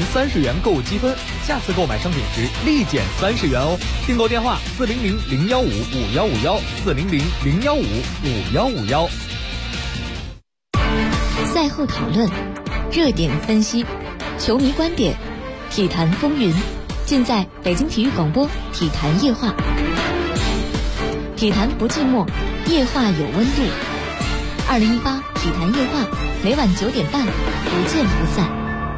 30元购物积分，下次购买商品时立减30元哦。订购电话400-015-5151，400-015-5151。 赛后讨论，热点分析，球迷观点，体坛风云，尽在北京体育广播体坛夜话。体坛不寂寞，夜话有温度。2018体坛夜话，每晚9点半，不见不散。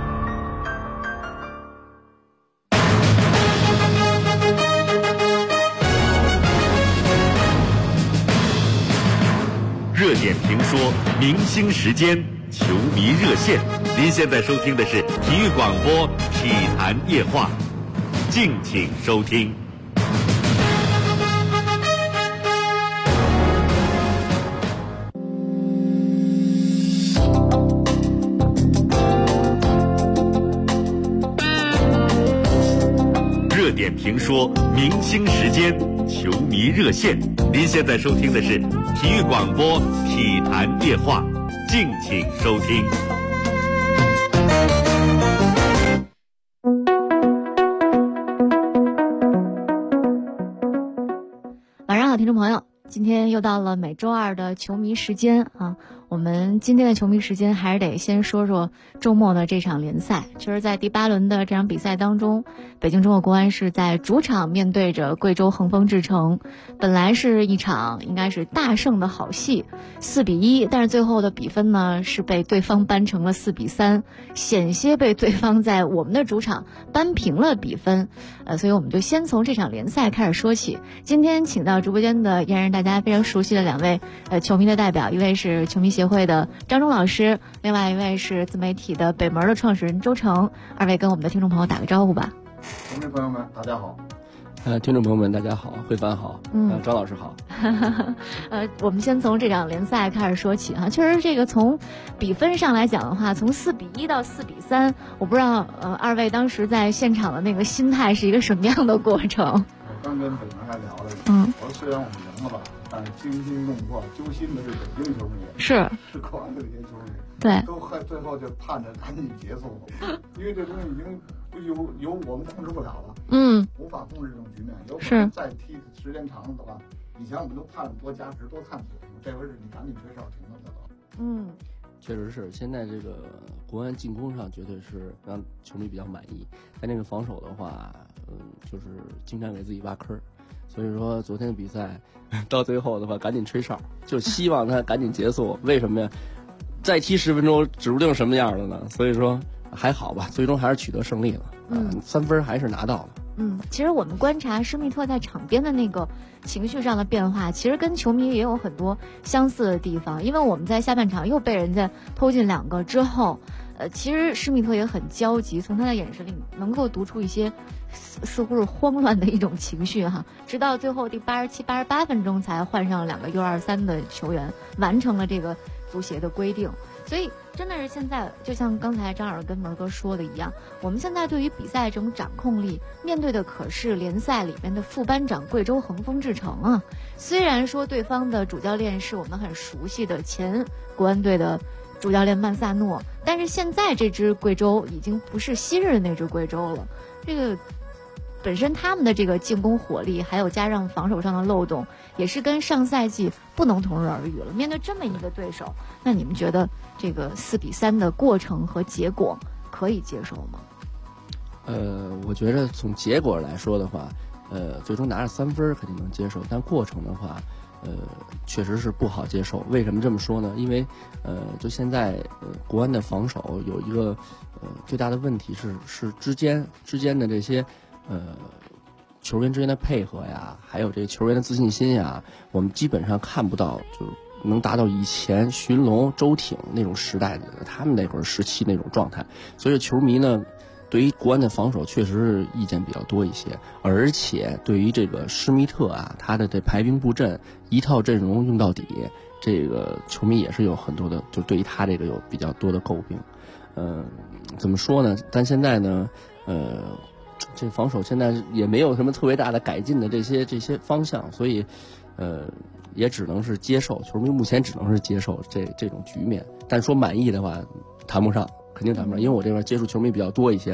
热点评说，明星时间，球迷热线。您现在收听的是体育广播体坛夜话，敬请收听。热点评说，明星时间，球迷热线。您现在收听的是体育广播体坛夜话，敬请收听。 晚上好，听众朋友，今天又到了每周二的球迷时间啊。我们今天的球迷时间还是得先说说周末的这场联赛。就是在第8轮的这场比赛当中，北京中国国安是在主场面对着贵州恒丰智诚，本来是一场应该是大胜的好戏，4-1，但是最后的比分呢是被对方扳成了4-3，险些被对方在我们的主场扳平了比分。所以我们就先从这场联赛开始说起。今天请到直播间的依然是大家非常熟悉的2位球迷的代表，一位是球迷协会的张忠老师，另外一位是自媒体的北门的创始人周成。2位跟我们的听众朋友打个招呼吧。 球迷朋友们大家好。 听众朋友们大家好，慧凡好，张老师好。 我们先从这场联赛开始说起哈。确实这个从比分上来讲的话，从4-1到4-3，我不知道2位当时在现场的那个心态是一个什么样的过程。 我刚跟北门还聊了，我说虽然我们赢了吧，但是惊心动魄揪心的是北京球迷，是国安的这些球迷， 对， 都最后就盼着赶紧结束，因为这东西已经由我们控制不了了，无法控制这种局面。有可能再踢时间长的话，以前我们都盼多加时多探索，这回是你赶紧吹哨停了就都。 确实是，现在这个国安进攻上绝对是让球迷比较满意，但这个防守的话，就是经常给自己挖坑。所以说昨天的比赛到最后的话，赶紧吹哨，就希望他赶紧结束。为什么呀？再踢10分钟，指不定什么样了呢。所以说还好吧，最终还是取得胜利了。3分还是拿到了。 其实我们观察施密特在场边的那个情绪上的变化，其实跟球迷也有很多相似的地方。因为我们在下半场又被人家偷进2个之后，其实施密特也很焦急，从他的眼神里能够读出一些似乎是慌乱的一种情绪哈。直到最后第87、88分钟才换上2个U23的球员，完成了这个足协的规定。所以真的是现在就像刚才张老师跟门哥说的一样，我们现在对于比赛这种掌控力，面对的可是联赛里面的副班长贵州恒丰智诚啊。虽然说对方的主教练是我们很熟悉的前国安队的主教练曼萨诺，但是现在这支贵州已经不是昔日的那支贵州了。这个本身他们的这个进攻火力，还有加上防守上的漏洞，也是跟上赛季不能同日而语了。面对这么一个对手，那你们觉得这个4-3的过程和结果可以接受吗？ 我觉得从结果来说的话，最终拿着3分肯定能接受，但过程的话，确实是不好接受。为什么这么说呢？因为就现在国安的防守有一个最大的问题是之间的这些球员之间的配合呀，还有这个球员的自信心呀，我们基本上看不到，就是能达到以前寻龙、周挺那种时代的他们那会儿时期那种状态。所以球迷呢，对于国安的防守确实是意见比较多一些，而且对于这个施密特啊，他的这排兵布阵一套阵容用到底，这个球迷也是有很多的，就对于他这个有比较多的诟病。怎么说呢？但现在呢，这防守现在也没有什么特别大的改进的这些方向，所以也只能是接受，球迷目前只能是接受这种局面。但说满意的话，谈不上，肯定谈不上，因为我这边接触球迷比较多一些嘛。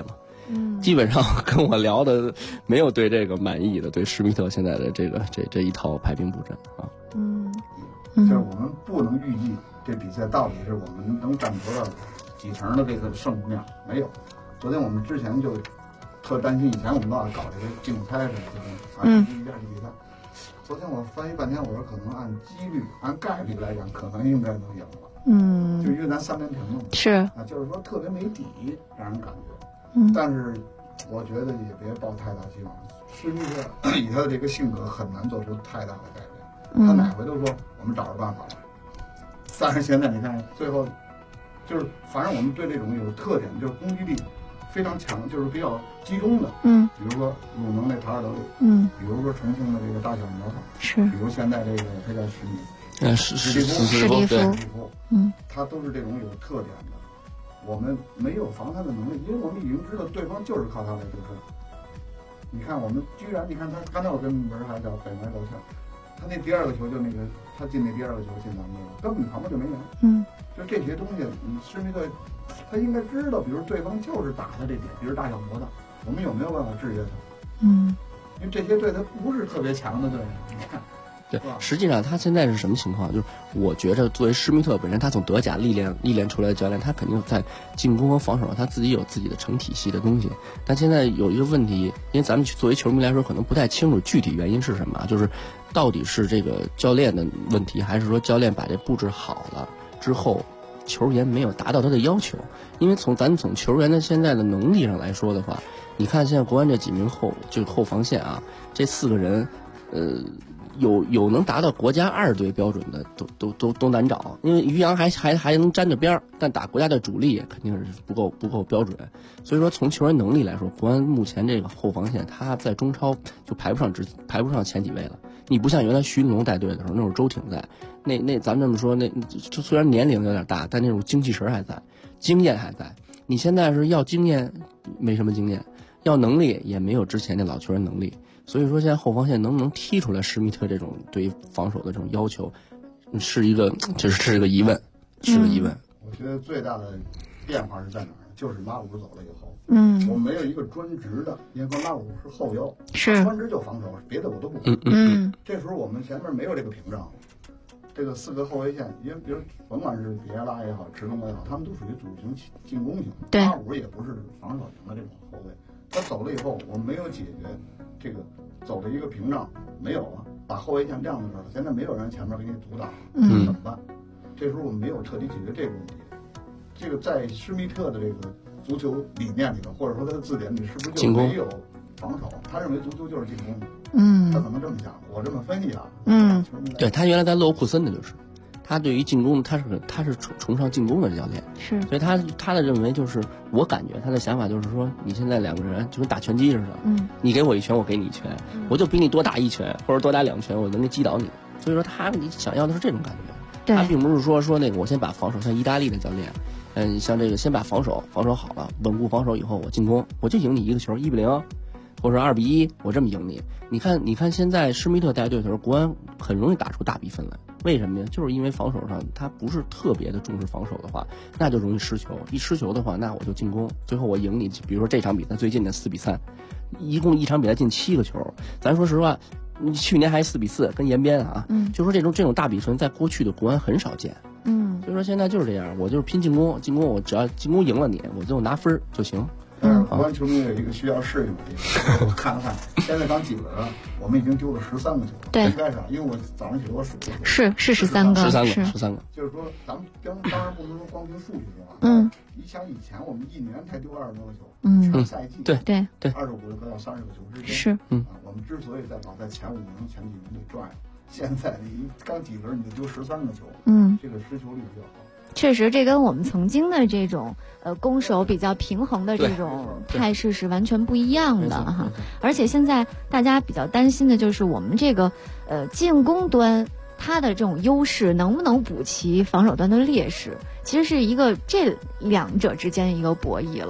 基本上跟我聊的没有对这个满意的，对施密特现在的这一套排兵布阵啊。 就是我们不能预计这比赛到底是我们能占多少几成的这个胜负面，没有。昨天我们之前就特担心，以前我们老搞这个竞猜似的，一边比赛。昨天我翻译半天，我说可能按几率、按概率来讲，可能应该能赢了。就因为咱3连平了嘛。是啊，就是说特别没底，让人感觉。但是我觉得也别抱太大希望。施密特以他的这个性格，很难做出太大的改变。他哪回都说我们找着办法了。但是现在你看，最后就是反正我们对这种有特点，就是攻击力非常强，就是比较集中的。比如说鲁能那塔尔德利，比如说重庆的这个大小模特，是，比如现在这个他叫史蒂夫，他都是这种有特点的。我们没有防他的能力，因为我们已经知道对方就是靠他来得分。你看我们居然，你看他刚才我跟文还叫北麦道歉，他那第2个球就那个他进那第2个球进咱们根本旁边就没人。就这些东西，施密特他应该知道，比如对方就是打他这点，比如大小模的，我们有没有办法制约他？因为这些队他不是特别强的队，你看。 对，实际上他现在是什么情况？就是我觉着作为施密特本身，他从德甲历练出来的教练，他肯定在进攻和防守上他自己有自己的成体系的东西。但现在有一个问题，因为咱们作为球迷来说，可能不太清楚具体原因是什么，就是到底是这个教练的问题，还是说教练把这布置好了之后，球员没有达到他的要求？因为咱从球员的现在的能力上来说的话，你看现在国安这几名后防线啊，这4个人，有能达到国家2队标准的都难找，因为于洋还能沾着边儿，但打国家的主力肯定是不够标准。所以说从球员能力来说，国安目前这个后防线，他在中超就排不上前几位了。你不像原来徐云龙带队的时候，那会儿周挺在，那咱们这么说，那就虽然年龄有点大，但那种精气神还在，经验还在。你现在是要经验，没什么经验；要能力，也没有之前那老球员能力。所以说，现在后防线能不能踢出来施密特这种对于防守的这种要求，是一个个疑问，是个疑问。 我觉得最大的变化是在哪儿？就是拉武走了以后，我们没有一个专职的，因为拉武是后腰，是专职就防守，别的我都不管。这时候我们前面没有这个屏障，这个4个后卫线，因为比如甭管是比埃拉也好，池东也好，他们都属于组型进攻型，拉武也不是防守型的这种后卫。他走了以后，我们没有解决这个走的一个屏障，没有了，把后卫线晾在这儿了。现在没有人前面给你阻挡，怎么办？这时候我们没有彻底解决这个问题。这个在施密特的这个足球理念里头，或者说他的字典里，是不是就没有防守？他认为足球就是进攻。他可能这么想，我这么分析啊。 对，他原来在勒沃库森的就是。他对于进攻，他是崇尚进攻的教练，是，所以他的认为就是，我感觉他的想法就是说，你现在2个人就跟打拳击似的，你给我1拳，我给你1拳，我就比你多打1拳或者多打2拳，我能给击倒你。所以说你想要的是这种感觉，他并不是说那个我先把防守，像意大利的教练，像这个先把防守好了，稳固防守以后，我进攻我就赢你1个球1-0。或者2-1，我这么赢你。你看现在施密特带队的时候，国安很容易打出大比分来。为什么呀？就是因为防守上他不是特别的重视防守的话，那就容易失球。一失球的话，那我就进攻，最后我赢你。比如说这场比赛最近的4-3，一共一场比赛进7个球。咱说实话，去年还4-4跟延边啊，就说这种大比分在过去的国安很少见。所以说现在就是这样，我就是拼进攻我只要进攻赢了你，我就拿分就行。 国安球迷有一个需要适应的地方，我看了看，现在刚几轮了，我们已经丢了13个球。对，应该是，因为我早上起来我数了， 是13个 ，13个。 就是说，咱们当然不能说光凭数据说啊。你想以前我们1年才丢20多个球，全赛季对 25个到30个球之间。 是， 我们之所以在老在前5名、前几名里转，现在你刚几轮你就丢13个球，这个失球率比较高。 确实，这跟我们曾经的这种攻守比较平衡的这种态势是完全不一样的哈。而且现在大家比较担心的就是我们这个进攻端它的这种优势能不能补齐防守端的劣势，其实是一个这2者之间一个博弈了。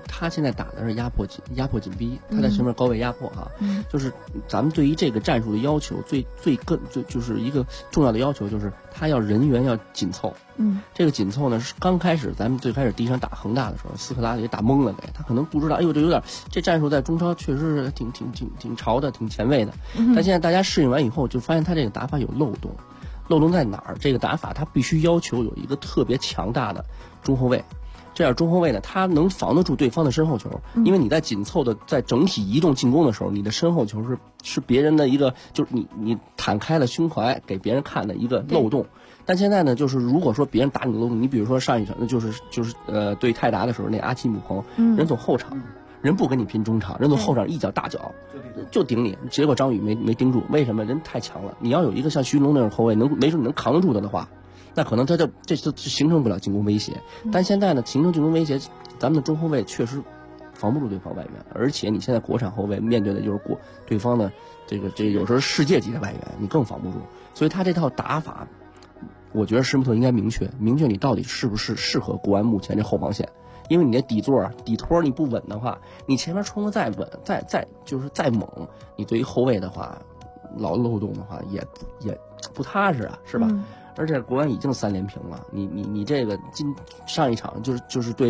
他现在打的是压迫紧逼，他在前面高位压迫哈，就是咱们对于这个战术的要求最就是一个重要的要求，就是他要人员要紧凑。这个紧凑呢是刚开始咱们最开始第一场打恒大的时候，斯科拉给打懵了，他可能不知道，哎呦这战术在中超确实是挺潮的，挺前卫的。但现在大家适应完以后，就发现他这个打法有漏洞。漏洞在哪儿？这个打法他必须要求有一个特别强大的中后卫，这样中后卫呢，他能防得住对方的身后球，因为你在紧凑的在整体移动进攻的时候，你的身后球是别人的一个，就是你摊开了胸怀给别人看的一个漏洞。但现在呢，就是如果说别人打你的漏洞，你比如说上一场就是对泰达的时候，那阿基姆彭人走后场。人不跟你拼中场，人从后场一脚大脚就顶你，结果张宇没盯住，为什么？人太强了。你要有一个像徐云龙那种后卫，没准你能扛得住他的话，那可能这就形成不了进攻威胁。但现在呢，形成进攻威胁，咱们的中后卫确实防不住对方外援，而且你现在国产后卫面对的就是对方的这个有时候世界级的外援，你更防不住。所以他这套打法，我觉得施密特应该明确你到底是不是适合国安目前这后防线。因为你的底托你不稳的话，你前面冲的再稳，再猛，你对于后卫的话，老漏洞的话也不踏实啊，是吧？而且国安已经3连平了，你这个上一场就是对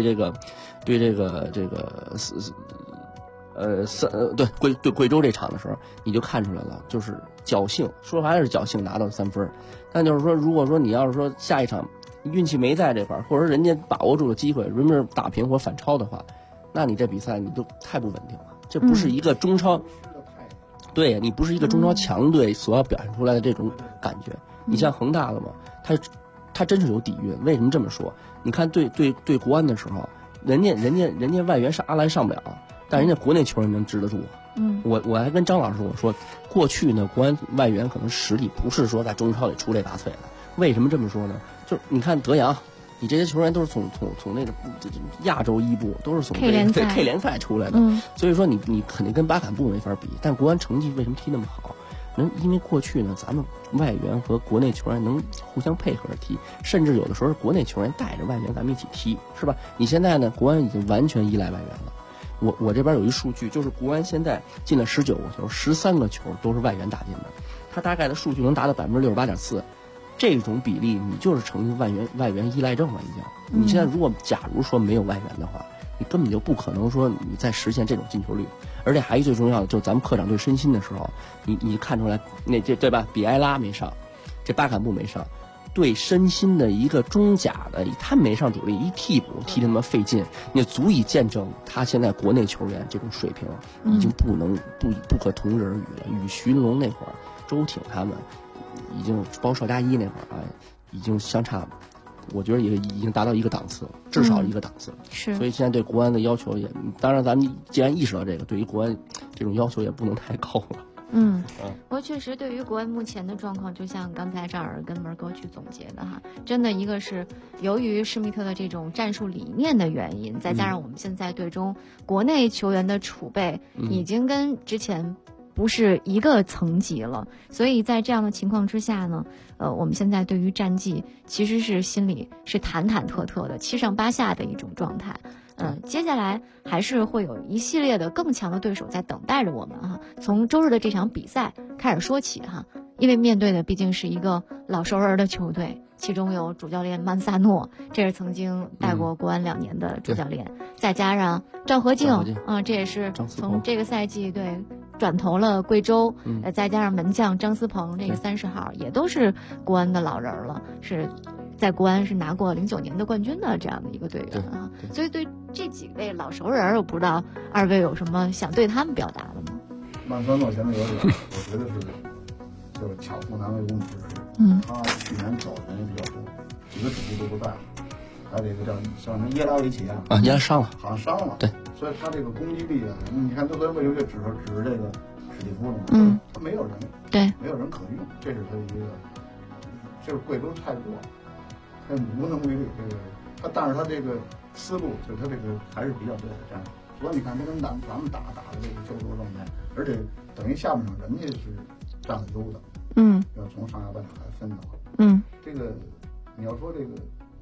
贵州这场的时候，你就看出来了，就是侥幸，说白了是侥幸拿到3分，但就是说，如果说你要是说下一场。运气没在这块，或者人家把握住了机会，人家打平或反超的话，那你这比赛你就太不稳定了。这不是一个中超，对你不是一个中超强队所要表现出来的这种感觉。你像恒大了嘛，他真是有底蕴。为什么这么说？你看对国安的时候，人家外援是阿兰上不了，但人家国内球员能治得住。我还跟张老师我说，过去呢国安外援可能实力不是说在中超里出类拔萃的。为什么这么说呢？就是你看德阳，你这些球员都是从那个亚洲一部，都是从 K 联赛出来的，所以说你肯定跟巴坎布没法比。但国安成绩为什么踢那么好？因为过去呢，咱们外援和国内球员能互相配合着踢，甚至有的时候国内球员带着外援咱们一起踢，是吧？你现在呢，国安已经完全依赖外援了。我这边有一数据，就是国安现在进了19个球，13个球都是外援打进的，他大概的数据能达到68.4%。这种比例你就是成外援依赖症了，已经。你现在如果假如说没有外援的话，你根本就不可能说你再实现这种进球率。而且还有最重要的，就咱们客场对申鑫的时候，你看出来这对吧？比埃拉没上，这巴坎布没上，对申鑫的一个中甲的他没上主力，一替补踢得那么费劲，你足以见证他现在国内球员这种水平已经不可同日而语了。与徐云龙那会儿、周挺他们。已经包邵佳一那会儿啊，已经相差，我觉得也已经达到一个档次，至少一个档次。 是， 所以现在对国安的要求也，当然咱们既然意识到这个，对于国安这种要求也不能太高了。 不过确实对于国安目前的状况，就像刚才赵尔跟门哥去总结的哈，真的一个是由于施密特的这种战术理念的原因，再加上我们现在队中国内球员的储备已经跟之前不是一个层级了，所以在这样的情况之下呢，我们现在对于战绩其实是心里是忐忐忑忑的，7上8下的一种状态。接下来还是会有一系列的更强的对手在等待着我们哈。从周日的这场比赛开始说起哈，因为面对的毕竟是一个老熟人的球队，其中有主教练曼萨诺，这是曾经带过国安2年的主教练，再加上赵和敬这也是从这个赛季对转投了贵州，再加上门将张思鹏这个30号也都是国安的老人了，是在国安是拿过09年的冠军的这样的一个队员啊，所以对这几位老熟人，我不知道二位有什么想对他们表达的吗？ 曼萨诺现在有点，我觉得就是巧妇难为无米之炊。他去年走的人比较多，几个主力都不在了，还有一个叫什么耶拉维奇耶拉伤了， 好像伤了。对，所以他这个攻击力啊，你看都在为指这个史蒂夫了嘛，他没有人， 对， 没有人可用，这是他的一个，就是贵州太过。他无能为力，但是他这个思路，就是他这个还是比较对的战术。所以你看他跟咱们打的这个焦灼状态，而且等于下半场人家是占了优的，要从上下半场来分的话，这个你要说这个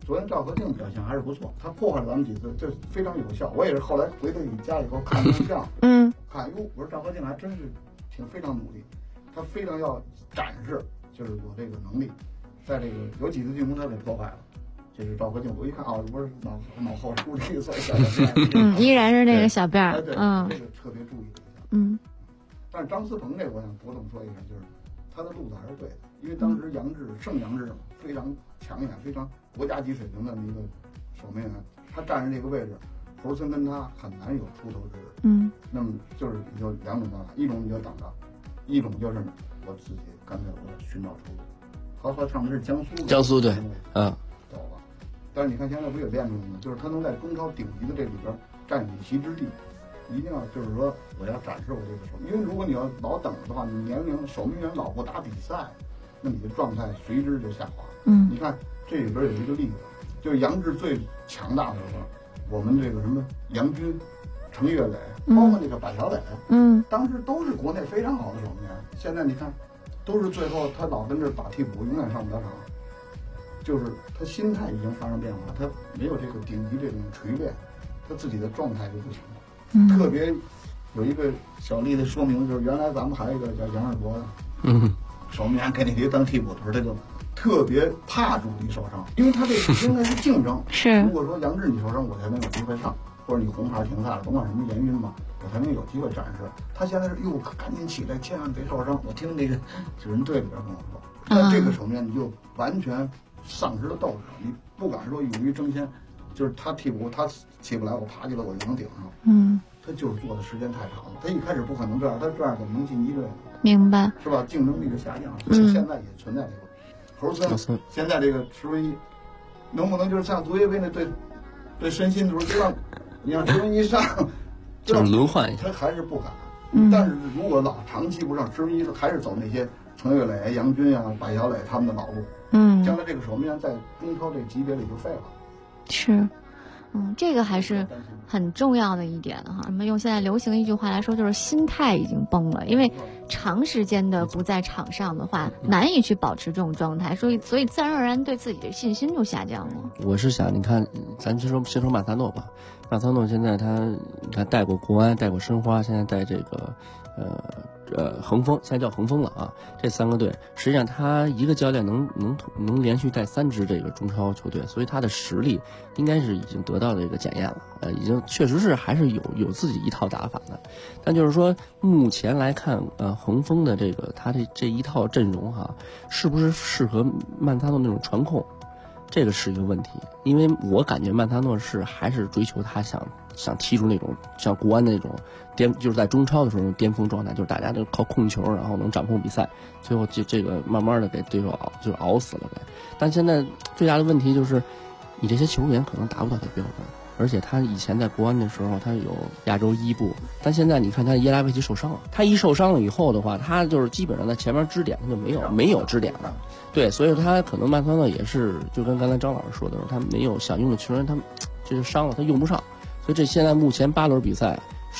昨天赵和敬表现还是不错，他破坏了咱们几次，这非常有效。我也是后来回到你家以后看录像，看哟，我说赵和敬还真是非常努力，他非常要展示就是我这个能力，在这个有几次进攻他给破坏了。这是赵和敬，我一看啊，不是脑后梳这个小辫， 依然是那个小辫， 这个特别注意了一下，但是张思鹏这个我想着重说一下，就是他的路子还是对的，因为当时杨志盛杨志非常抢眼，非常国家级水平的一个守门员，他站着这个位置，侯森跟他很难有出头之日，那么就是你就两种办法，一种你就等着，一种就是我自己干脆我寻找出路。和唱的是江苏对， 走了。但是你看现在不也练出来了吗？就是他能在中超顶级的这里边占有一席之地，一定要就是说我要展示我这个手，因为如果你要老等着的话，你年龄守门员老不打比赛，那你的状态随之就下滑。你看这里边有一个例子，就是杨志最强大的时候，我们这个什么杨军、程岳磊，包括那个柏乔磊，当时都是国内非常好的守门员。现在你看，都是最后他老跟这打替补，永远上不了场。就是他心态已经发生变化，他没有这个顶级这种锤炼，他自己的状态就不行了。特别有一个小例子说明，就是原来咱们还有一个叫杨二伯的，守门员给那谁当替补的时候，他就特别怕主力受伤，因为他这应该是竞争。 是， 如果说杨志你受伤，我才能有机会上，或者你红牌停赛了，甭管什么原因嘛，我才能有机会展示。他现在是哟，赶紧起来，千万别受伤。我听那个主人队里边跟我说，但这个守门员你就完全丧失了斗志，你不敢说勇于争先，就是他替补他起不来，我爬起来我就能顶上。他就是做的时间太长了，他一开始不可能这样，他这样怎么能进一队呢？ 明白， 是吧？竞争力就下降，所以现在也存在这个。侯森现在这个10分1，能不能就是像足协杯那对身心的时候，就让你让10分1上， 就是轮换一下， 他还是不敢。但是如果长期不上10分1，还是走那些程岳磊、杨军啊、柏乔磊他们的老路。将来这个守门员在中超这个级别里就废了。 是，这个还是很重要的一点哈。那么用现在流行一句话来说，就是心态已经崩了，因为长时间的不在场上的话，难以去保持这种状态，所以自然而然对自己的信心就下降了。 我是想，你看，咱先说马萨诺吧。马萨诺现在你看带过国安，带过申花，现在带这个恒丰，现在叫恒丰了啊。这3个队，实际上他一个教练能连续带3支这个中超球队，所以他的实力应该是已经得到了一个检验了。已经确实是还是有自己一套打法的。但就是说，目前来看，恒丰的他这一套阵容是不是适合曼萨诺那种传控？这个是一个问题，因为我感觉曼萨诺还是追求他想踢出那种像国安那种就是在中超的时候巅峰状态，就是大家都靠控球，然后能掌控比赛，最后这个慢慢的给对手熬死了呗。但现在最大的问题就是，你这些球员可能达不到他标准，而且他以前在国安的时候他有亚洲1部，但现在你看他耶拉维奇受伤了，他一受伤了以后的话，他就是基本上在前面支点他就没有支点了。对，所以他可能曼萨诺也是就跟刚才张老师说的，他没有想用的球员，他就是伤了，他用不上。所以这现在目前8轮比赛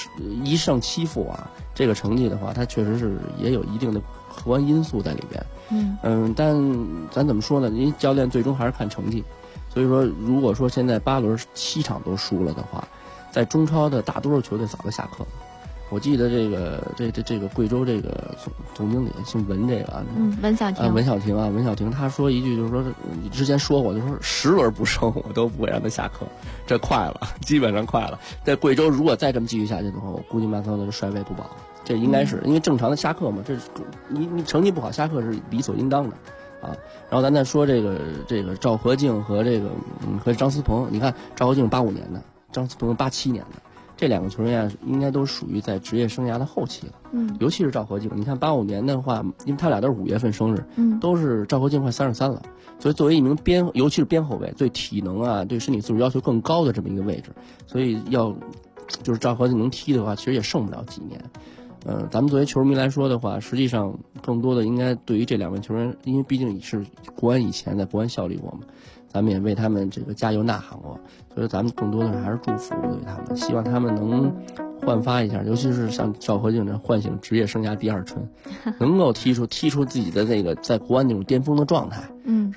1胜7负这个成绩的话，他确实是也有一定的客观因素在里边。但咱怎么说呢？因为教练最终还是看成绩。所以说，如果说现在8轮7场都输了的话，在中超的大多数球队早就下课了。我记得这个贵州这个总经理姓文，这个文小婷他说一句，就是说之前说过，就是说10轮不胜我都不会让他下课，这快了，基本上快了。在贵州如果再这么继续下去的话，我估计曼萨诺就帅位不保。这应该是因为正常的下课嘛，这是你成绩不好下课是理所应当的啊。然后咱再说这个赵和敬和和张思鹏，你看赵和敬85年的，张思鹏87年的。这2个球员应该都属于在职业生涯的后期了，尤其是赵和敬，你看85年的话，因为他俩都是5月份生日，都是赵和敬快33了，所以作为一名尤其是边后卫，对体能对身体素质要求更高的这么一个位置，所以就是赵和敬能踢的话，其实也剩不了几年。咱们作为球迷来说的话，实际上更多的应该对于这2位球员，因为毕竟是国安以前在国安效力过嘛。咱们也为他们这个加油呐喊过，所以咱们更多的还是祝福对他们，希望他们能焕发一下，尤其是像赵和敬这唤醒职业生涯第2春，能够踢出自己的那个在国安那种巅峰的状态，是吧？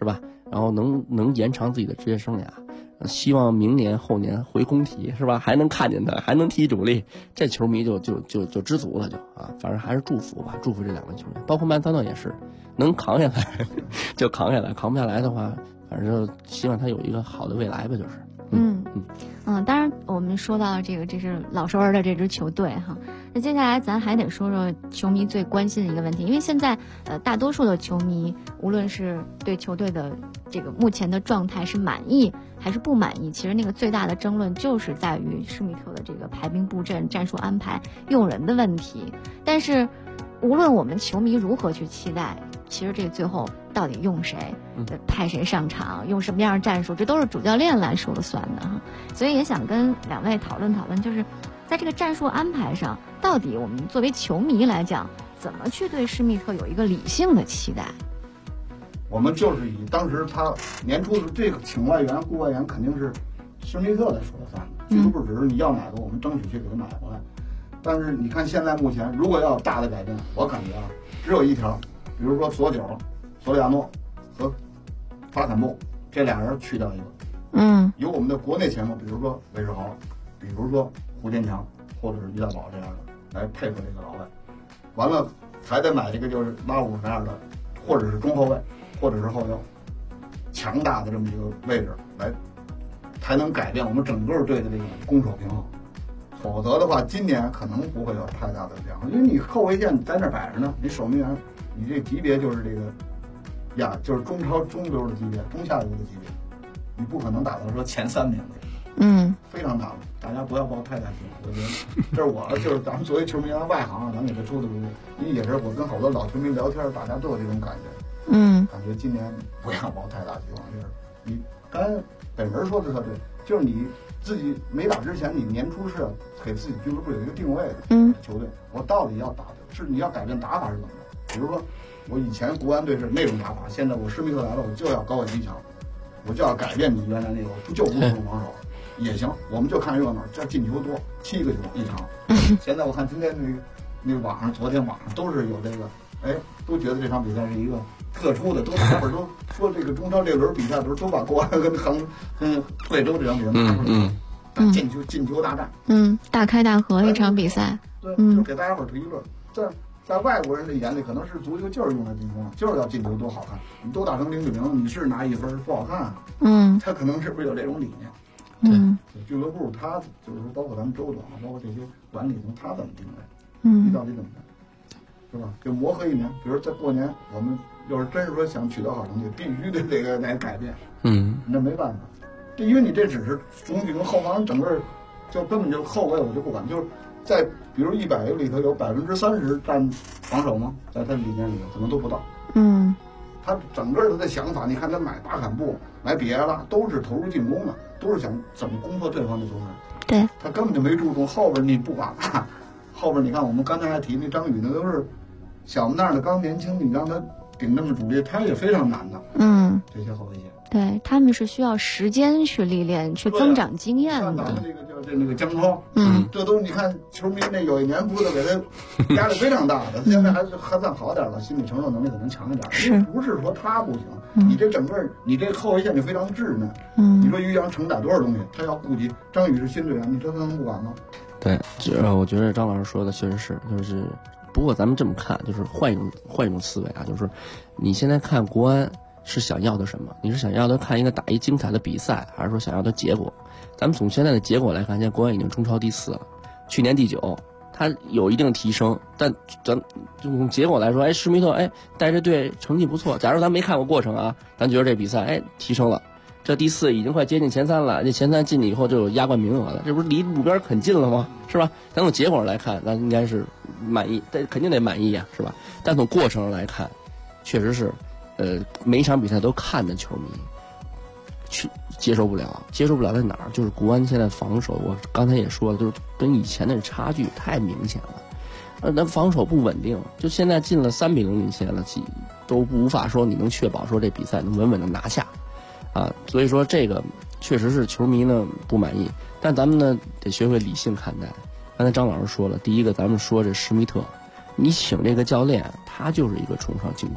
然后能延长自己的职业生涯。希望明年后年回工体是吧，还能看见他，还能踢主力，这球迷就知足了反正还是祝福吧，祝福这两个球员，包括曼萨诺也是，能扛下来就扛下来，扛不下来的话，反正就希望他有一个好的未来吧，就是。 当然我们说到这是老熟人的这支球队哈，那接下来咱还得说说球迷最关心的一个问题，因为现在大多数的球迷无论是对球队的这个目前的状态是满意还是不满意，其实那个最大的争论就是在于施密特的这个排兵布阵、战术安排、用人的问题。但是无论我们球迷如何去期待，其实这最后到底用谁，派谁上场，用什么样的战术，这都是主教练来说了算的哈。所以也想跟两位讨论讨论，就是在这个战术安排上，到底我们作为球迷来讲，怎么去对施密特有一个理性的期待？ 我们就是以当时他年初的这个请外援、雇外援，肯定是施密特来说了算的。俱乐部只是你要哪个，我们争取去给他买回来。但是你看现在目前，如果要大的改变，我感觉只有一条。比如说索里亚诺和法坎布这俩人去掉一个，由我们的国内前锋，比如说韦世豪，比如说胡坚强或者是于大宝这样的来配合这个老外，完了还得买一个就是拉乌这样的，或者是中后卫，或者是后腰，强大的这么一个位置来，才能改变我们整个队的这个攻守平衡。否则的话，今年可能不会有太大的变化，因为你后卫线在那摆着呢，你守门员。你这级别就是这个就是中超中流的级别，中下游的级别，你不可能打到说前3名的，非常难，大家不要抱太大希望。我觉得这是就是咱们作为球迷外行，咱给他出的主意，因为也是我跟好多老球迷聊天，大家都有这种感觉，感觉今年不要抱太大希望。就是你刚才本人说的特对，就是你自己没打之前，你年初是给自己俱乐部有一个定位的，球队我到底要打的是你要改变打法是怎么的？比如说，我以前国安队是那种打法，现在我施密特来了，我就要高位逼抢，我就要改变你原来那个，就不注重防守也行，我们就看热闹，这进球多，7个球一场。现在我看今天那个网上，昨天网上都是有这个，都觉得这场比赛是一个特殊的，都大伙儿都说这个中超这轮比赛的时候，都把国安跟贵州这场比赛拿出来，进球大战， 大开大合一场比赛， 对，就给大家伙儿推一乐，在外国人的眼里，可能是足球就是用来进攻，就是要进球多好看。你都打成0-0，你是拿1分不好看啊。他可能是不是有这种理念？俱乐部他就是说，包括咱们周总，包括这些管理层，他怎么定位？你到底怎么办？是吧？就磨合一年，比如在过年，我们要是真是说想取得好成绩，必须得这个来改变。那没办法，因为你这只是总体跟后防整个就根本就后卫我就不管，就是在比如100个里头有30%占防守吗？在他的理念里可能都不到。他整个他的想法，你看他买巴坎布、买比埃拉，都是投入进攻的，都是想怎么攻破对方的球门。 对，他根本就没注重后边，你不管他。后边你看，我们刚才还提那张宇，那都是小那儿的，刚年轻，你让他顶这么主力，他也非常难的。这些后卫线， 对，他们是需要时间去历练、去增长经验的。 像咱们这个叫那个江涛，这都你看球迷那有一年不都给他压力非常大的，现在还算好点了，心理承受能力可能强一点。 是， 不是说他不行，你这整个你这后卫线就非常稚嫩。你说于洋承载多少东西，他要顾及张宇是新队员，你这他能不管吗？ 对，我觉得张老师说的确实是，就是不过咱们这么看，就是换一种思维啊，就是你现在看国安是想要的什么？你是想要的看一个打一精彩的比赛，还是说想要的结果？咱们从现在的结果来看，现在国安已经中超第4了，去年第9，他有一定提升，但咱就从结果来说，施密特带着队成绩不错。假如咱没看过过程啊，咱觉得这比赛提升了。这第4已经快接近前3了，这前3进去以后就有亚冠名额了，这不是离目标很近了吗？是吧？咱从结果来看，咱应该是满意，但肯定得满意呀，是吧？但从过程来看，确实是，每一场比赛都看的球迷，去接受不了在哪儿？就是国安现在防守，我刚才也说了，就是跟以前的差距太明显了。那防守不稳定，就现在进了3-0领先了，都无法说你能确保说这比赛能稳稳的拿下。所以说这个确实是球迷呢不满意，但咱们呢得学会理性看待。刚才张老师说了，第一个咱们说这施密特，你请这个教练，他就是一个崇尚进攻的，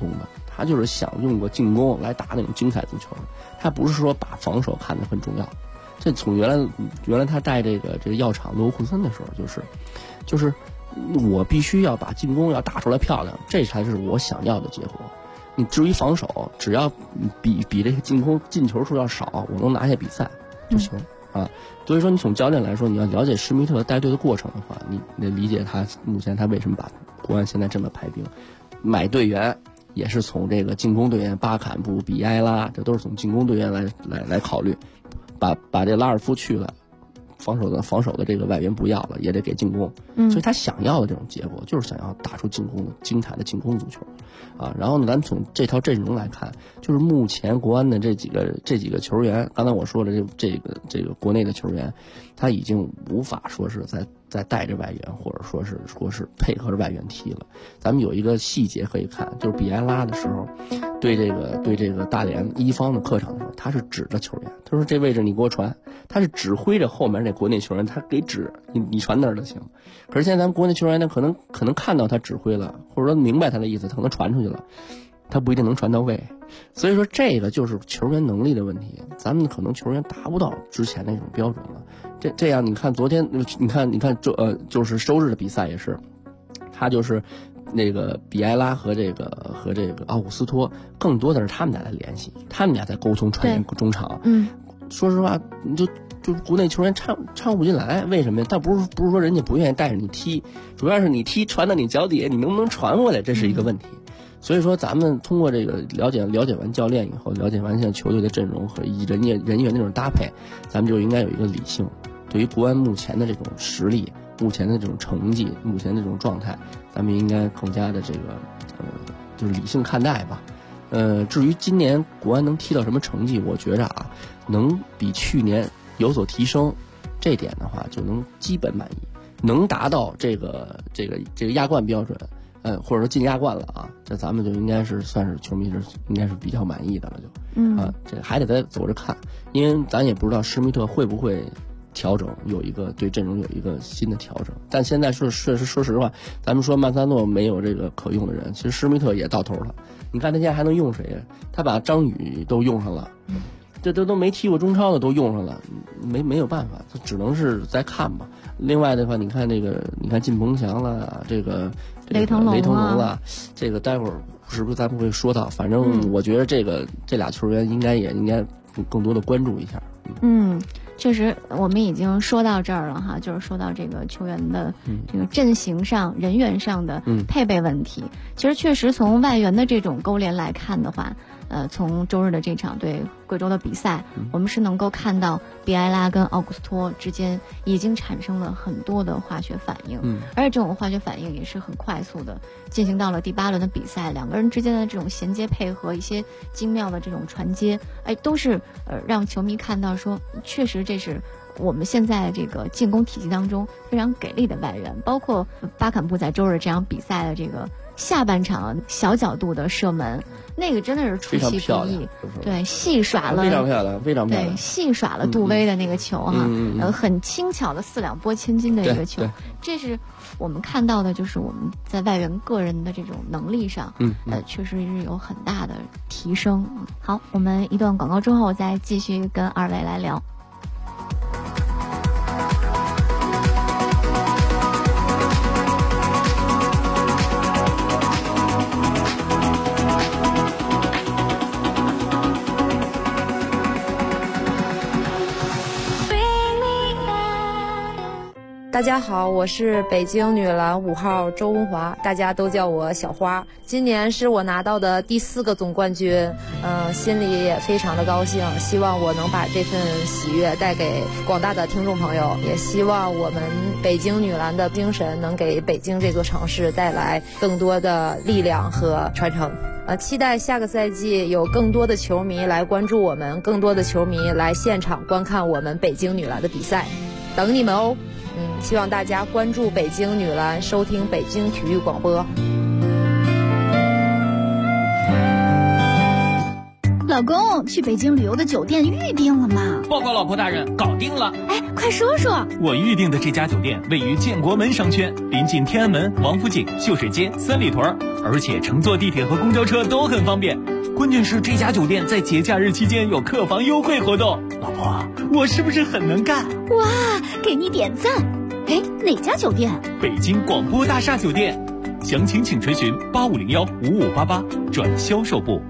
他就是想用个进攻来打那种精彩足球，他不是说把防守看得很重要。这从原来他带这个药厂罗库森的时候，就是我必须要把进攻要打出来漂亮，这才是我想要的结果。你至于防守，只要比这个进球数要少，我能拿下比赛就行啊。所以说，你从教练来说，你要了解施密特带队的过程的话，你得理解他目前他为什么把国安现在这么排兵，买队员也是从这个进攻队员巴坎布、比埃拉，这都是从进攻队员来考虑。把这拉尔夫去了，防守的这个外援不要了，也得给进攻。所以他想要的这种结果，就是想要打出精彩的进攻足球，啊。然后呢，咱们从这套阵容来看，就是目前国安的这几个球员，刚才我说的这个国内的球员，他已经无法说是在带着外援，或者说是配合着外援踢了。咱们有一个细节可以看，就是比埃拉的时候，对这个大连一方的客场的时候，他是指着球员，他说这位置你给我传，他是指挥着后面那国内球员，他给指你传那儿就行。可是现在咱们国内球员呢，可能看到他指挥了，或者说明白他的意思，他可能传出去了，他不一定能传到位。所以说这个就是球员能力的问题，咱们可能球员达不到之前那种标准了。这样你看昨天，你看就是周日的比赛也是，他就是那个比埃拉和这个奥古斯托，更多的是他们俩在联系，他们俩在沟通传中场。说实话，你就国内球员掺不进来，为什么呀？但不是说人家不愿意带着你踢，主要是你踢传到你脚底下，你能不能传回来，这是一个问题。所以说，咱们通过这个了解完教练以后，了解完现在球队的阵容和以及人员那种搭配，咱们就应该有一个理性。对于国安目前的这种实力、目前的这种成绩、目前的这种状态，咱们应该更加的就是理性看待吧。至于今年国安能踢到什么成绩，我觉着啊，能比去年有所提升，这点的话就能基本满意，能达到这个亚冠标准。或者说进亚冠了啊，这咱们就应该是算是球迷是应该是比较满意的了就，这还得再走着看，因为咱也不知道施密特会不会调整，对阵容有一个新的调整。但现在确实说实话，咱们说曼萨诺没有这个可用的人，其实施密特也到头了。你看他现在还能用谁呀？他把张宇都用上了，这都没踢过中超的都用上了，没有办法，只能是再看吧。另外的话，你看靳鹏翔了，这个雷腾龙了，这个待会儿是不是咱们会说到？反正我觉得这俩球员应该更多的关注一下。 确实，我们已经说到这儿了哈，就是说到这个球员的这个阵型上、人员上的配备问题。其实确实从外援的这种勾连来看的话，从周日的这场对贵州的比赛，我们是能够看到比埃拉跟奥古斯托之间已经产生了很多的化学反应，而且这种化学反应也是很快速的进行到了第8轮的比赛，两个人之间的这种衔接配合，一些精妙的这种传接，都是让球迷看到说，确实这是我们现在这个进攻体系当中非常给力的外援，包括巴坎布在周日这场比赛的这个下半场小角度的射门，那个真的是出其不意，对，戏耍了， 非常漂亮，非常漂亮， 对，戏耍了杜威的那个球哈，很轻巧的4两拨千斤的一个球，这是我们看到的，就是我们在外援个人的这种能力上，确实是有很大的提升。好，我们一段广告之后再继续跟二位来聊。 大家好，我是北京女篮5号周文华，大家都叫我小花。今年是我拿到的第4个总冠军，心里也非常的高兴，希望我能把这份喜悦带给广大的听众朋友，也希望我们北京女篮的精神能给北京这座城市带来更多的力量和传承。期待下个赛季有更多的球迷来关注我们，更多的球迷来现场观看我们北京女篮的比赛，等你们哦。希望大家关注北京女篮，收听北京体育广播。 老公，去北京旅游的酒店预定了吗？ 报告老婆大人，搞定了。 哎，快说说。 我预定的这家酒店位于建国门商圈，临近天安门、王府井、秀水街、三里屯，而且乘坐地铁和公交车都很方便。关键是这家酒店在节假日期间有客房优惠活动。老婆，我是不是很能干？ 哇，给你点赞。哎，哪家酒店？ 北京广播大厦酒店。详情请垂询8501-5588转销售部。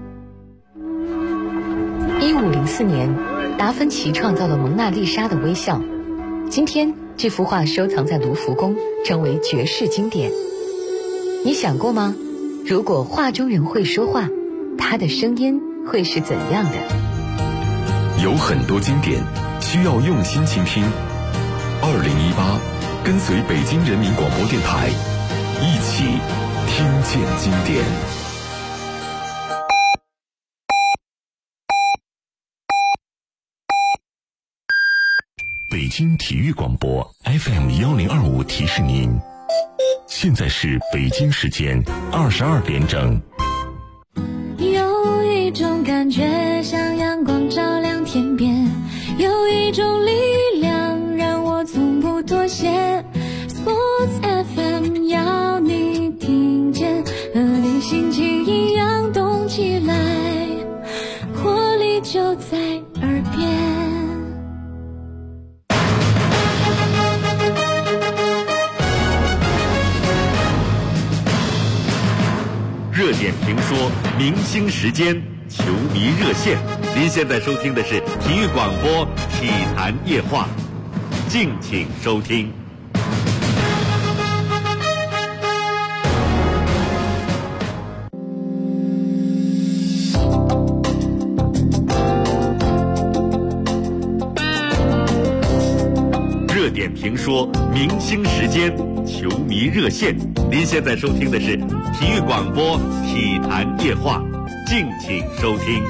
1504年，达芬奇创造了蒙娜丽莎的微笑。今天，这幅画收藏在卢浮宫，成为绝世经典。你想过吗？如果画中人会说话，他的声音会是怎样的？ 有很多经典需要用心倾听。2018，跟随北京人民广播电台，一起听见经典。北京体育广播 FM1025提示您，现在是北京时间22点整。 有一种感觉像阳光照亮天边，有一种力量让我从不妥协。Sports FM 要你听见，和你心情一样动起来，活力就在耳边。 热点评说，明星时间，球迷热线。您现在收听的是体育广播体坛夜话，敬请收听。热点评说，明星时间，球迷热线。您现在收听的是体育广播体坛夜话，敬请收听。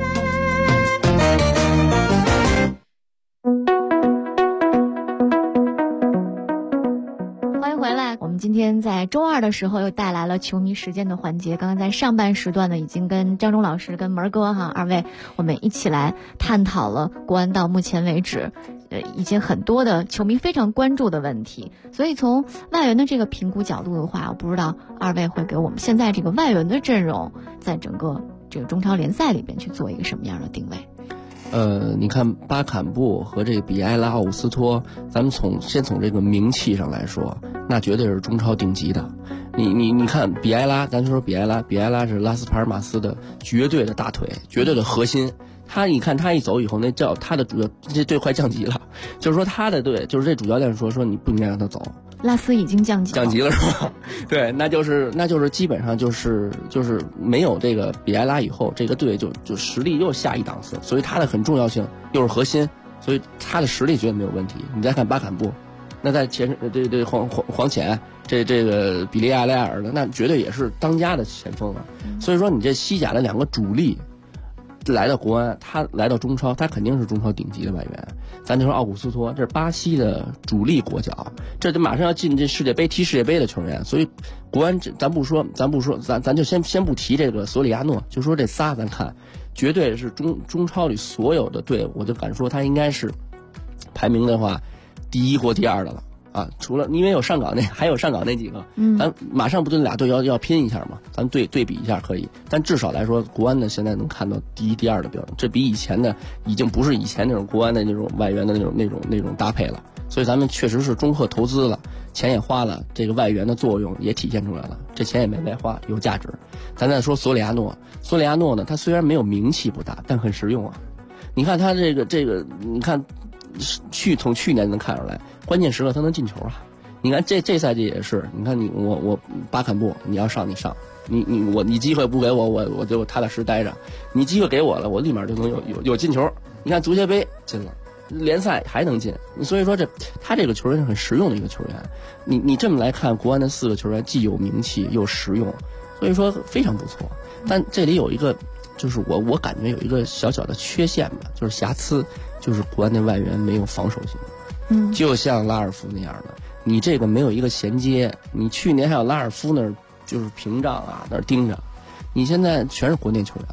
欢迎回来，我们今天在周二的时候又带来了球迷时间的环节。刚刚在上半时段呢，已经跟张忠老师跟门哥二位我们一起来探讨了国安到目前为止已经很多的球迷非常关注的问题。所以从外援的这个评估角度的话，我不知道二位会给我们现在这个外援的阵容在整个这个中超联赛里边去做一个什么样的定位。 你看巴坎布和这个比埃拉、奥古斯托，咱们先从这个名气上来说，那绝对是中超顶级的。你看比埃拉，咱就说比埃拉是拉斯帕尔马斯的绝对的大腿，绝对的核心。你看他一走以后，那叫他的主教这队快降级了，就是说他的队，就是这主教练说你不应该让他走。 拉斯已经降级了是吧？对，那就是基本上就是没有这个比埃拉以后，这个队就实力又下一档次，所以他的很重要性又是核心，所以他的实力绝对没有问题。你再看巴坎布，那在这黄潜这个比利亚雷尔的，那绝对也是当家的前锋了。所以说你这西甲的两个主力来到国安，他来到中超，他肯定是中超顶级的外援。咱就说奥古斯托，这是巴西的主力国脚，这就马上要进这世界杯踢世界杯的球员。所以国安咱不说，咱就先不提这个索里亚诺，就说这仨，咱看绝对是中超里所有的队伍，我就敢说他应该是排名的话第一或第二的了。除了因为有上港还有上港那几个，咱马上不就俩队要拼一下嘛，咱对比一下可以，但至少来说，国安呢现在能看到第一、第二的标准，这比以前的已经不是以前那种国安的那种外援的那种搭配了，所以咱们确实是中赫投资了，钱也花了，这个外援的作用也体现出来了，这钱也没白花，有价值。咱再说索里亚诺呢，他虽然没有名气不大，但很实用啊。你看他这个，你看从去年能看出来。关键时刻他能进球啊！你看这赛季也是，你看我巴坎布，你要上你上，你机会不给我就踏踏实待着，你机会给我了，我立马就能有进球。你看足协杯进了，联赛还能进，所以说他这个球员是很实用的一个球员。你这么来看，国安的4个球员既有名气又实用，所以说非常不错。但这里有一个，就是我感觉有一个小小的缺陷吧，就是瑕疵，就是国安的外援没有防守性。就像拉尔夫那样的，你这个没有一个衔接，你去年还有拉尔夫那儿就是屏障那儿盯着，你现在全是国内球员了，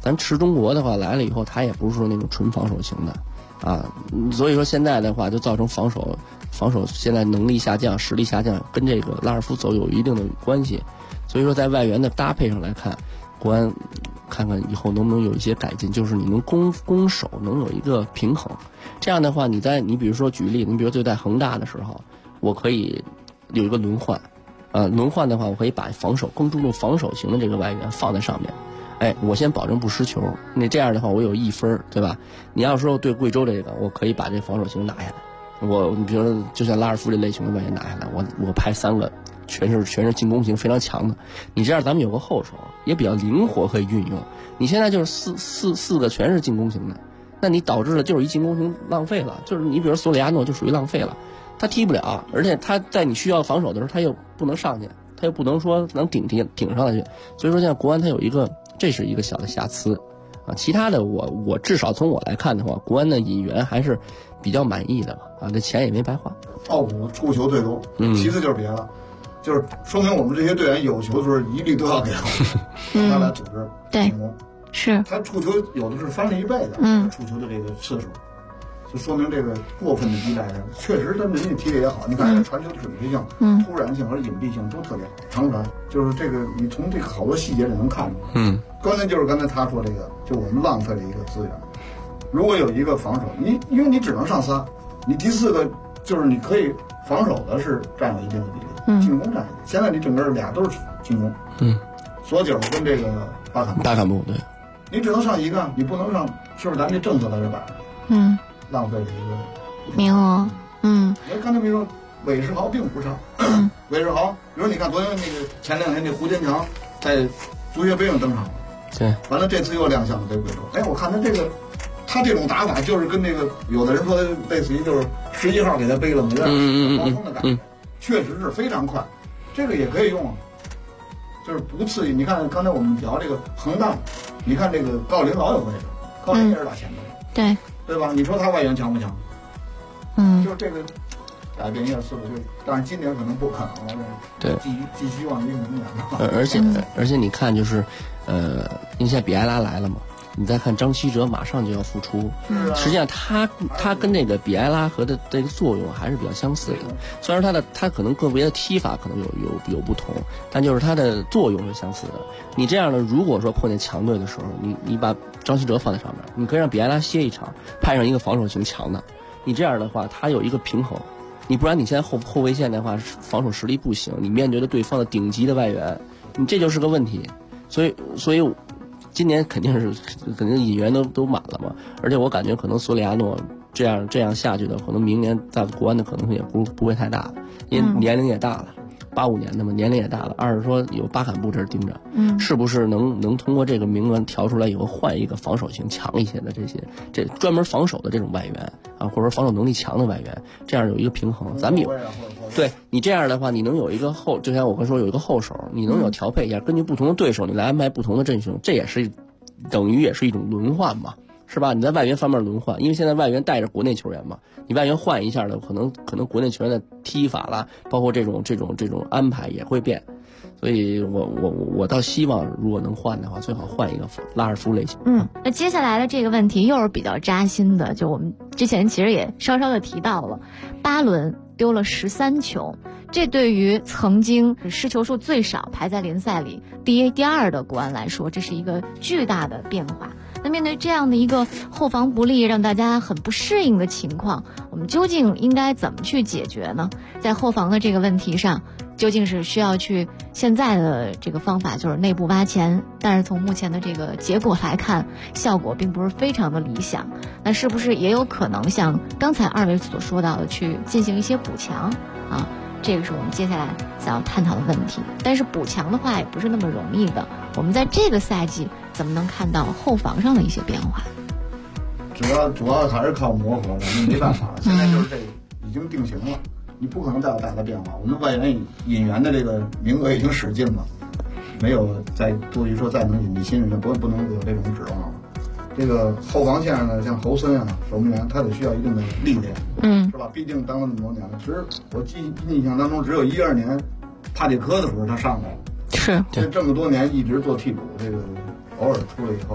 咱持中国的话来了以后，他也不是说那种纯防守型的啊，所以说现在的话就造成防守现在能力下降、实力下降，跟这个拉尔夫走有一定的关系。所以说在外援的搭配上来看，国安看看以后能不能有一些改进，就是你能攻守能有一个平衡。这样的话，你比如说举例，你比如就在恒大的时候，我可以有一个轮换，轮换的话，我可以把更注重防守型的这个外援放在上面。哎，我先保证不失球，那这样的话我有1分，对吧？你要说对贵州这个，我可以把这防守型拿下来。你比如说就像拉尔夫这类型的外援拿下来，我派3个全是进攻型非常强的，你这样咱们有个后手也比较灵活可以运用。你现在就是四个全是进攻型的，那你导致了就是一进攻型浪费了，就是你比如索里亚诺就属于浪费了，他踢不了，而且他在你需要防守的时候他又不能上去，他又不能说能顶上来去，所以说现在国安他有一个，这是一个小的瑕疵啊。其他的我至少从我来看的话，国安的引援还是比较满意的吧，啊，这钱也没白花。 出球最多，其次就是别的，就是说明我们这些队员有球的时候一律都要给他来组织进攻。 是他出球有的是翻了1倍的，出球的这个次数，就说明这个过分的依赖人，确实他人家踢的也好，你看传球的准确性、突然性和隐蔽性都特别好，长传就是这个你从这个好多细节里能看出来。关键就是刚才他说这个，就我们浪费了一个资源。如果有一个防守，因为你只能上3，你第4个就是你可以防守的是占有一定的比例，进攻占有。现在你整个俩都是进攻，索九跟这个巴坎布， 对， 你只能上1个，你不能上，是不是？咱这政策在这摆着，浪费了一个名额。 我刚才没说，韦世豪并不差，韦世豪，比如你看昨天那个前2天那胡坚强在足协杯上登场了， 对， 完了这次又亮相了对贵州，哎，我看他这种打法就是跟这个有的人说类似于就是11号给他背了，有点高峰的感觉，确实是非常快，这个也可以用啊，就是不刺激。你看刚才我们聊这个恒大，你看这个郜林老有位置，郜林也是打前面，对吧？你说他外援强不强？就是这个改变一下思路，但是今年可能不可能了， 对， 寄希望于明年了。 而且你看就是，你现在比埃拉来了嘛？你再看张稀哲马上就要复出，实际上他跟那个比埃拉和的这个作用还是比较相似的。虽然他可能个别的踢法可能有不同，但就是他的作用是相似的。你这样呢，如果说碰见强队的时候，你把张稀哲放在上面，你可以让比埃拉歇一场，派上一个防守型强的，你这样的话他有一个平衡。你不然你现在后卫线的话防守实力不行，你面对着对方的顶级的外援，你这就是个问题。所以今年肯定引援都满了嘛，而且我感觉可能索里亚诺这样下去的，可能明年在国安的可能性也不会太大了，因为年龄也大了，85年的嘛，年龄也大了。二是说有巴坎布这儿盯着，是不是能通过这个名额调出来以后换一个防守性强一些的这专门防守的这种外援啊，或者说防守能力强的外援，这样有一个平衡。咱们对你这样的话，你能有一个就像我刚说有一个后手，你能有调配一下，根据不同的对手你来安排不同的阵型，这也是等于也是一种轮换嘛，是吧？你在外援方面轮换，因为现在外援带着国内球员嘛，你外援换一下的，可能国内球员的踢法啦，包括这种安排也会变。所以我倒希望如果能换的话，最好换一个拉尔夫类型。 那接下来的这个问题又是比较扎心的，就我们之前其实也稍稍的提到了，8轮丢了13球，这对于曾经失球数最少排在联赛里第1、第2的国安来说，这是一个巨大的变化。那面对这样的一个后防不利，让大家很不适应的情况，我们究竟应该怎么去解决呢？在后防的这个问题上，究竟是需要去现在的这个方法就是内部挖潜，但是从目前的这个结果来看，效果并不是非常的理想。那是不是也有可能像刚才2位所说到的，去进行一些补强啊？这个是我们接下来想要探讨的问题。但是补强的话也不是那么容易的。我们在这个赛季怎么能看到后防上的一些变化？ 主要还是靠磨合了，你没办法了。现在就是这已经定型了，你不可能再有大的变化。我们外援引援的这个名额已经使尽了，没有再多余说再能引进新人，不能有这种指望了。这个后防线呢，像侯森啊、守门员，他得需要一定的历练，是吧？毕竟当了那么多年了。其实我印象当中，只有12年帕蒂科的时候他上来了， 是这么多年一直做替补，这个偶尔出来以后，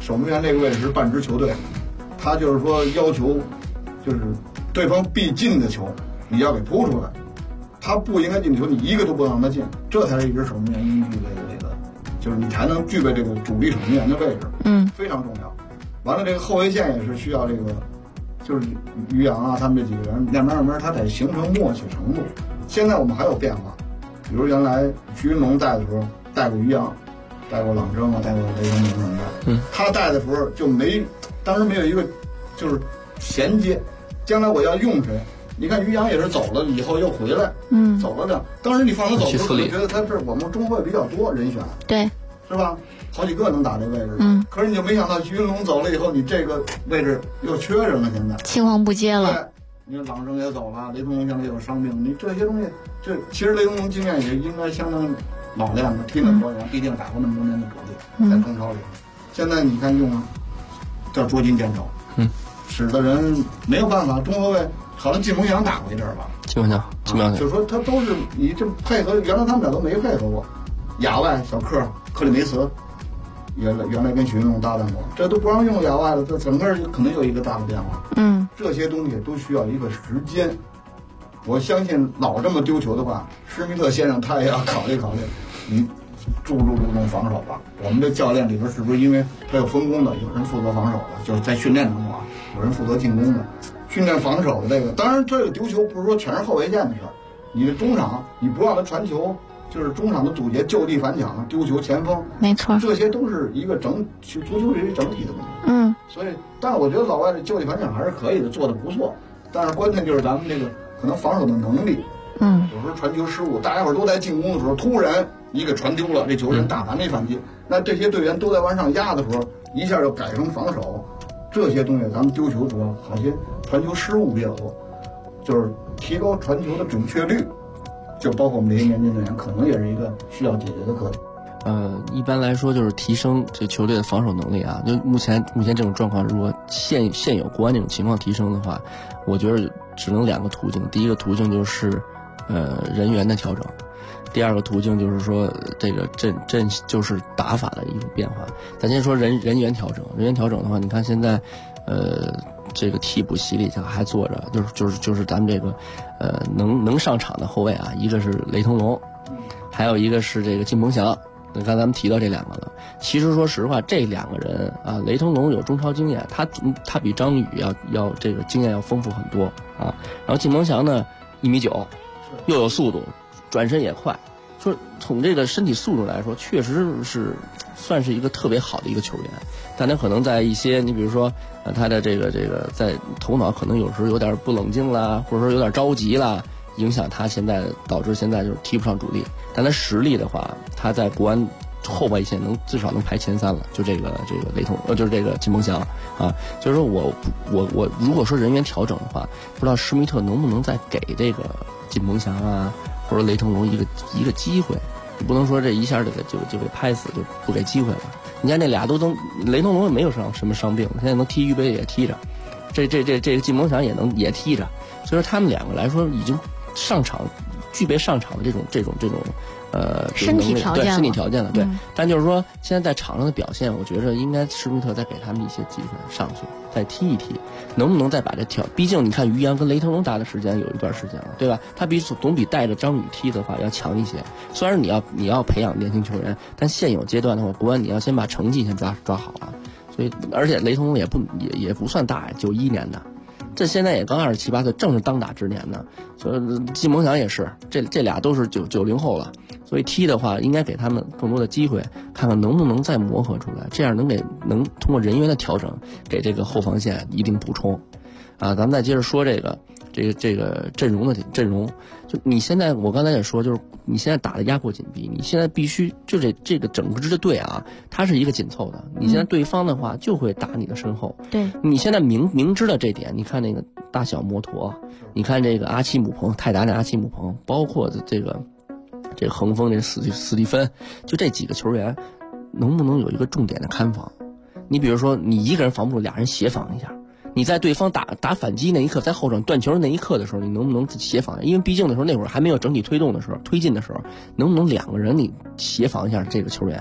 守门员这个位置是半支球队，他就是说要求就是对方必进的球你要给扑出来，他不应该进的球你一个都不能让他进，这才是一支守门员应具备的这个，就是你才能具备这个主力守门员的位置，非常重要。完了，这个后卫线也是需要这个，就是于洋啊他们这几个人慢慢他得形成默契程度。现在我们还有变化，比如原来徐云龙带的时候带过于洋，带过朗征啊，带过雷锋什么的，他带的时候就当时没有一个就是衔接，将来我要用谁？你看于洋也是走了以后又回来，走了的。当时你放他走的时候，觉得他是我们中后卫比较多人选， 对， 是吧？好几个能打这位置，可是你就没想到徐云龙走了以后，你这个位置又缺人了，现在青黄不接了。 对，你看朗征也走了，雷锋龙现在也有伤病，你这些东西，这其实雷锋龙经验也应该相当老练的，踢那么多年，毕竟打过那么多年的主力，在中超里。现在你看用了，叫捉襟见肘，使得人没有办法。中后卫好像靳鹏翔打过一阵吧， 靳鹏翔， 就是说他都是你这配合，原来他们俩都没配合过。亚外小克里梅茨，原来跟许云龙搭档过，这都不让用亚外了，这整个可能有一个大的变化。这些东西都需要一个时间。我相信老这么丢球的话，施密特先生他也要考虑考虑，你注重防守吧。我们的教练里边是不是因为他有分工的，有人负责防守的，就是在训练当中啊，有人负责进攻的，训练防守的这个。当然，这个丢球不是说全是后卫线的事儿，你的中场你不让他传球。就是中场的堵截、就地反抢、丢球、前锋， 没错， 这些都是一个足球是一整体的东西。所以，但是我觉得老外的就地反抢还是可以的，做的不错。但是关键就是咱们这个可能防守的能力，有时候传球失误，大家伙都在进攻的时候，突然一个传丢了，这球人大盘没反击，那这些队员都在往上压的时候，一下就改成防守，这些东西咱们丢球主要好些传球失误比较多，就是提高传球的准确率。就包括我们这些年轻队员，可能也是一个需要解决的课题。 一般来说就是提升这球队的防守能力啊。就目前这种状况，如果现有国安这种情况提升的话，我觉得只能两个途径。第一个途径就是人员的调整，第二个途径就是说这个阵就是打法的一种变化。咱先说人员调整，人员调整的话，你看现在这个替补席里还坐着，就是咱们这个能上场的后卫啊，一个是雷腾龙，还有一个是这个靳鹏翔。刚才咱们提到这两个了。其实说实话，这两个人啊，雷腾龙有中超经验，他比张宇要这个经验要丰富很多啊。然后靳鹏翔呢1.9米，又有速度，转身也快。说从这个身体素质来说，确实是算是一个特别好的一个球员，但他可能在一些，你比如说他的这个在头脑可能有时候有点不冷静啦，或者说有点着急啦，影响他现在导致现在就是踢不上主力。但他实力的话，他在国安后卫线至少能排前3了。就这个雷腾，就是这个靳鹏翔啊，就是说我如果说人员调整的话，不知道施密特能不能再给这个靳鹏翔啊或者雷腾龙一个机会。你不能说这一下就给拍死，就不给机会了。你看这俩都能，雷腾龙也没有什么伤病，现在能踢预备也踢着，这个靳鹏翔也踢着，所以说他们两个来说已经具备上场的这种身体条件了，对。但就是说现在在场上的表现，我觉得应该施密特再给他们一些机会上去再踢一踢，能不能再把这毕竟你看于洋跟雷腾龙打的时间有一段时间了，对吧？他总比带着张宇踢的话要强一些。虽然你要培养年轻球员，但现有阶段的话，国安你要先把成绩先抓好了。所以而且雷腾龙也不算大，91年的。这现在也刚27、28岁，正是当打之年呢。所以靳鹏翔也是，这俩都是90后了，所以踢的话应该给他们更多的机会，看看能不能再磨合出来，这样能通过人员的调整给这个后防线一定补充。啊，咱们再接着说这个阵容，就你现在我刚才也说，就是你现在打的压迫紧逼，你现在必须就这个整个支队啊，它是一个紧凑的。你现在对方的话就会打你的身后， 对， 你现在明知道这点，你看那个大小摩托，你看这个阿奇姆彭，泰达那阿奇姆彭，包括这个恒丰这斯蒂芬，就这几个球员，能不能有一个重点的看防？你比如说，你一个人防不住，俩人协防一下。你在对方打反击那一刻，在后场断球那一刻的时候，你能不能协防？因为毕竟的时候那会儿还没有整体推进的时候，能不能两个人你协防一下这个球员？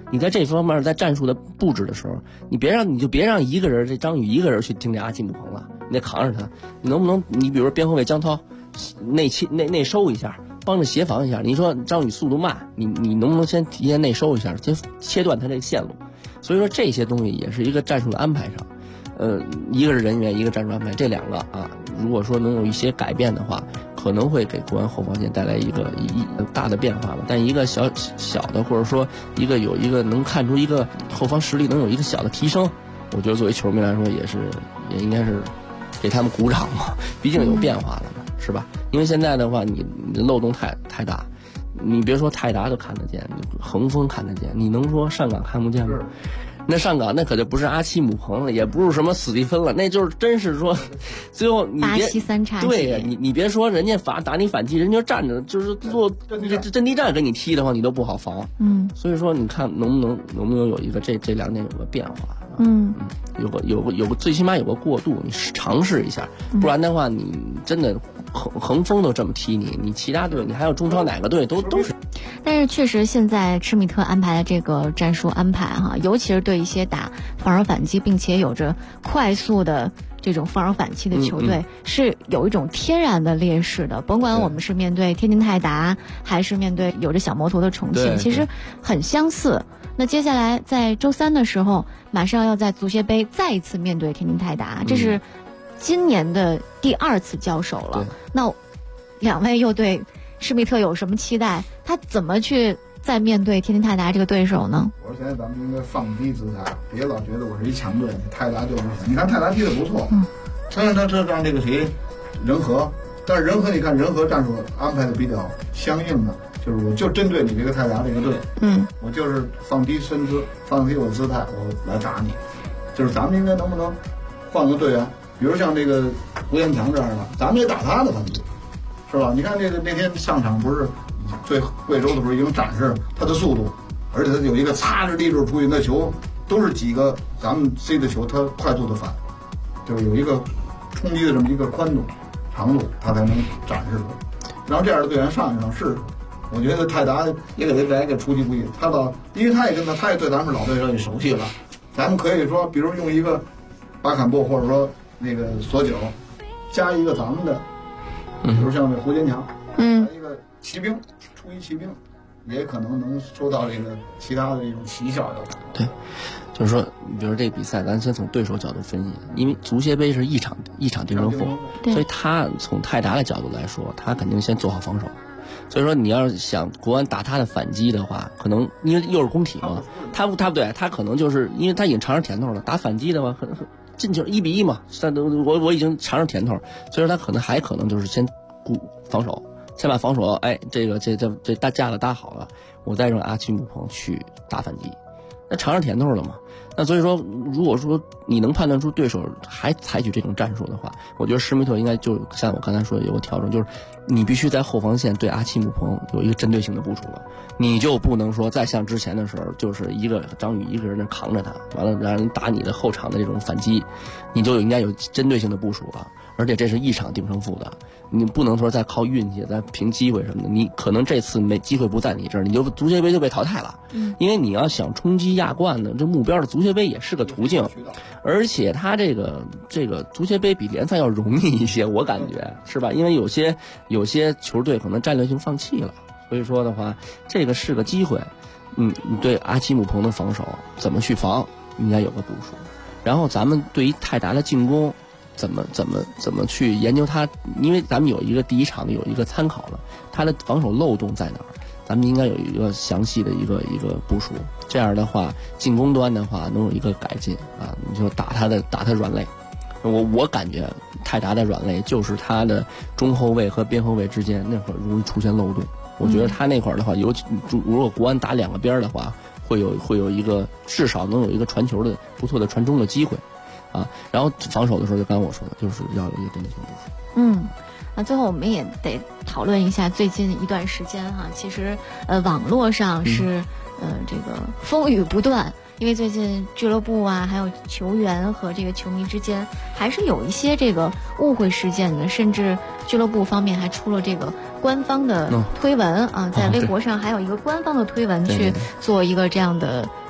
你在这方面在战术的布置的时候，你就别让一个人这张宇一个人去盯这阿基姆彭了，你得扛着他。你能不能你比如说边后卫江涛内收一下，帮着协防一下？你说张宇速度慢，你能不能先提前内收一下，先切断他这个线路？所以说这些东西也是一个战术的安排上。一个是人员，一个战术安排，这两个啊，如果说能有一些改变的话，可能会给国安后防线带来一个大的变化吧。但一个小的，或者说有一个能看出一个后防实力能有一个小的提升，我觉得作为球迷来说也应该是给他们鼓掌嘛，毕竟有变化了嘛，是吧？因为现在的话，你的漏洞太大，你别说泰达都看得见，恒丰看得见，你能说上港看不见吗？那上港那可就不是阿基姆彭了，也不是什么史蒂芬了，那就是真是说，最后你别巴西三叉戟， 对呀，你别说人家打你反击，人家站着就是做阵地战给你踢的话，你都不好防。所以说你看能不能有一个这两点有个变化。有个最起码有个过渡，你尝试一下，不然的话你真的恒丰都这么踢你其他队你还有中超哪个队都是。 但是确实现在施密特安排的这个战术安排哈，尤其是对一些打防守反击并且有着快速的这种防守反击的球队，是有一种天然的劣势的。甭管我们是面对天津泰达，还是面对有着小魔头的重庆，其实很相似。那接下来在周3的时候，马上要在足协杯再一次面对天津泰达，这是今年的第2次交手了。那两位又对施密特有什么期待？他怎么去再面对天津泰达这个对手呢？ 我说现在咱们应该放低姿态，别老觉得我是一强队，泰达就是你看泰达踢得不错，虽然他让这个谁仁和，但是仁和你看仁和战术安排的比较相应的，就是我就针对你这个泰达这个队，我就是放低身姿，放低我姿态，我来打你。就是咱们应该能不能换个队员，比如像这个胡彦强这样的，咱们也打他的反击，是吧？你看这个那天上场不是对贵州的时候已经展示他的速度，而且他有一个擦着地柱出去，那球都是几个咱们 C 的球，他快速的反，就是有一个冲击的这么一个宽度、长度，他才能展示出来。然后这样的队员上一上试试，我觉得泰达也给他来个出其不意。因为他也对咱们老对手也熟悉了，咱们可以说，比如用一个巴坎布或者说那个索九，加一个咱们的，比如像这胡坚强，加一个骑兵，出一骑兵，也可能收到这个其他的这种奇效有。 对，就是说，比如这比赛，咱先从对手角度分析，因为足协杯是一场定胜负，所以他从泰达的角度来说，他肯定先做好防守。所以说，你要是想国安打他的反击的话，可能因为又是工体嘛，他不对，他可能就是因为他已经尝上甜头了，打反击的话，可能进球1-1嘛，我已经尝上甜头，所以说他可能就是先顾防守。先把防守，这架子搭好了，我再让阿基姆彭去打反击，那尝上甜头了嘛？那所以说，如果说你能判断出对手还采取这种战术的话，我觉得施密特应该就像我刚才说的有个调整，就是你必须在后防线对阿基姆彭有一个针对性的部署了，你就不能说再像之前的时候，就是一个张宇一个人扛着他，完了让人打你的后场的这种反击，你就应该有针对性的部署了。而且这是一场定胜负的，你不能说再靠运气，再凭机会什么的。你可能这次机会不在你这儿，你就足协杯就被淘汰了。因为你要想冲击亚冠的这目标的足协杯也是个途径，而且它这个足协杯比联赛要容易一些，我感觉是吧？因为有些球队可能战略性放弃了，所以说的话，这个是个机会。你对阿基姆彭的防守怎么去防，应该有个部署。然后咱们对于泰达的进攻。怎么去研究它？因为咱们有一个第一场的有一个参考了，它的防守漏洞在哪儿？咱们应该有一个详细的一个部署。这样的话，进攻端的话能有一个改进啊！你就打他软肋。我感觉泰达的软肋就是他的中后卫和边后卫之间那会儿容易出现漏洞。我觉得他那会儿的话，如果国安打两个边的话，会有一个至少能有一个传球的不错的传中的机会。然后防守的时候，就刚才我说的，就是要有一个针对性部署。 那最后我们也得讨论一下最近一段时间哈，其实网络上是这个风雨不断，因为最近俱乐部啊，还有球员和这个球迷之间还是有一些这个误会事件的，甚至俱乐部方面还出了这个官方的推文在微博上还有一个官方的推文去做一个这样的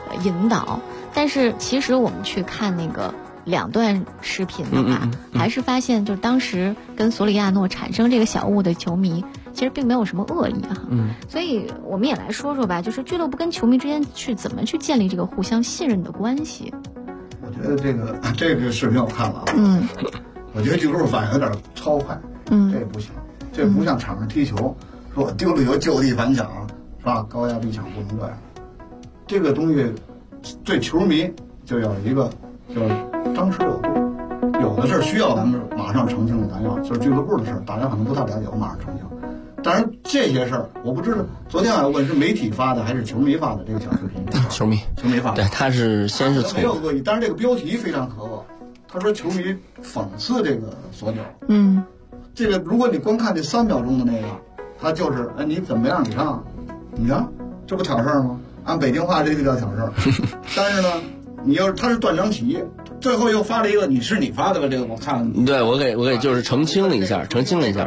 引导。但是其实我们去看那个2段视频的话，还是发现就是当时跟索里亚诺产生这个小误的球迷，其实并没有什么恶意哈。所以我们也来说说吧，就是俱乐部跟球迷之间去怎么去建立这个互相信任的关系。 我觉得这个视频我看了，我觉得俱乐部反应有点超快，这不行，这不像场上踢球，说我丢了球就地反抢，是吧？高压逼抢不能这样。这个东西对球迷就要一个叫张弛有度，有的事需要咱们马上澄清的，咱要就是俱乐部的事，大家可能不太了解，我马上澄清。当然这些事儿我不知道，昨天我问是媒体发的还是球迷发的这个小视频？ 球迷发的，对，他是先是没有恶意，但是这个标题非常可恶。他说球迷讽刺这个索九，这个如果你光看这3秒钟的那个，他就是哎你怎么样你上，你看这不挑事儿吗？按北京话这个叫挑事儿。但是呢，你要是他是断章取义，最后又发了一个你发的吧？这个我看了， 对我给就是澄清了一下，对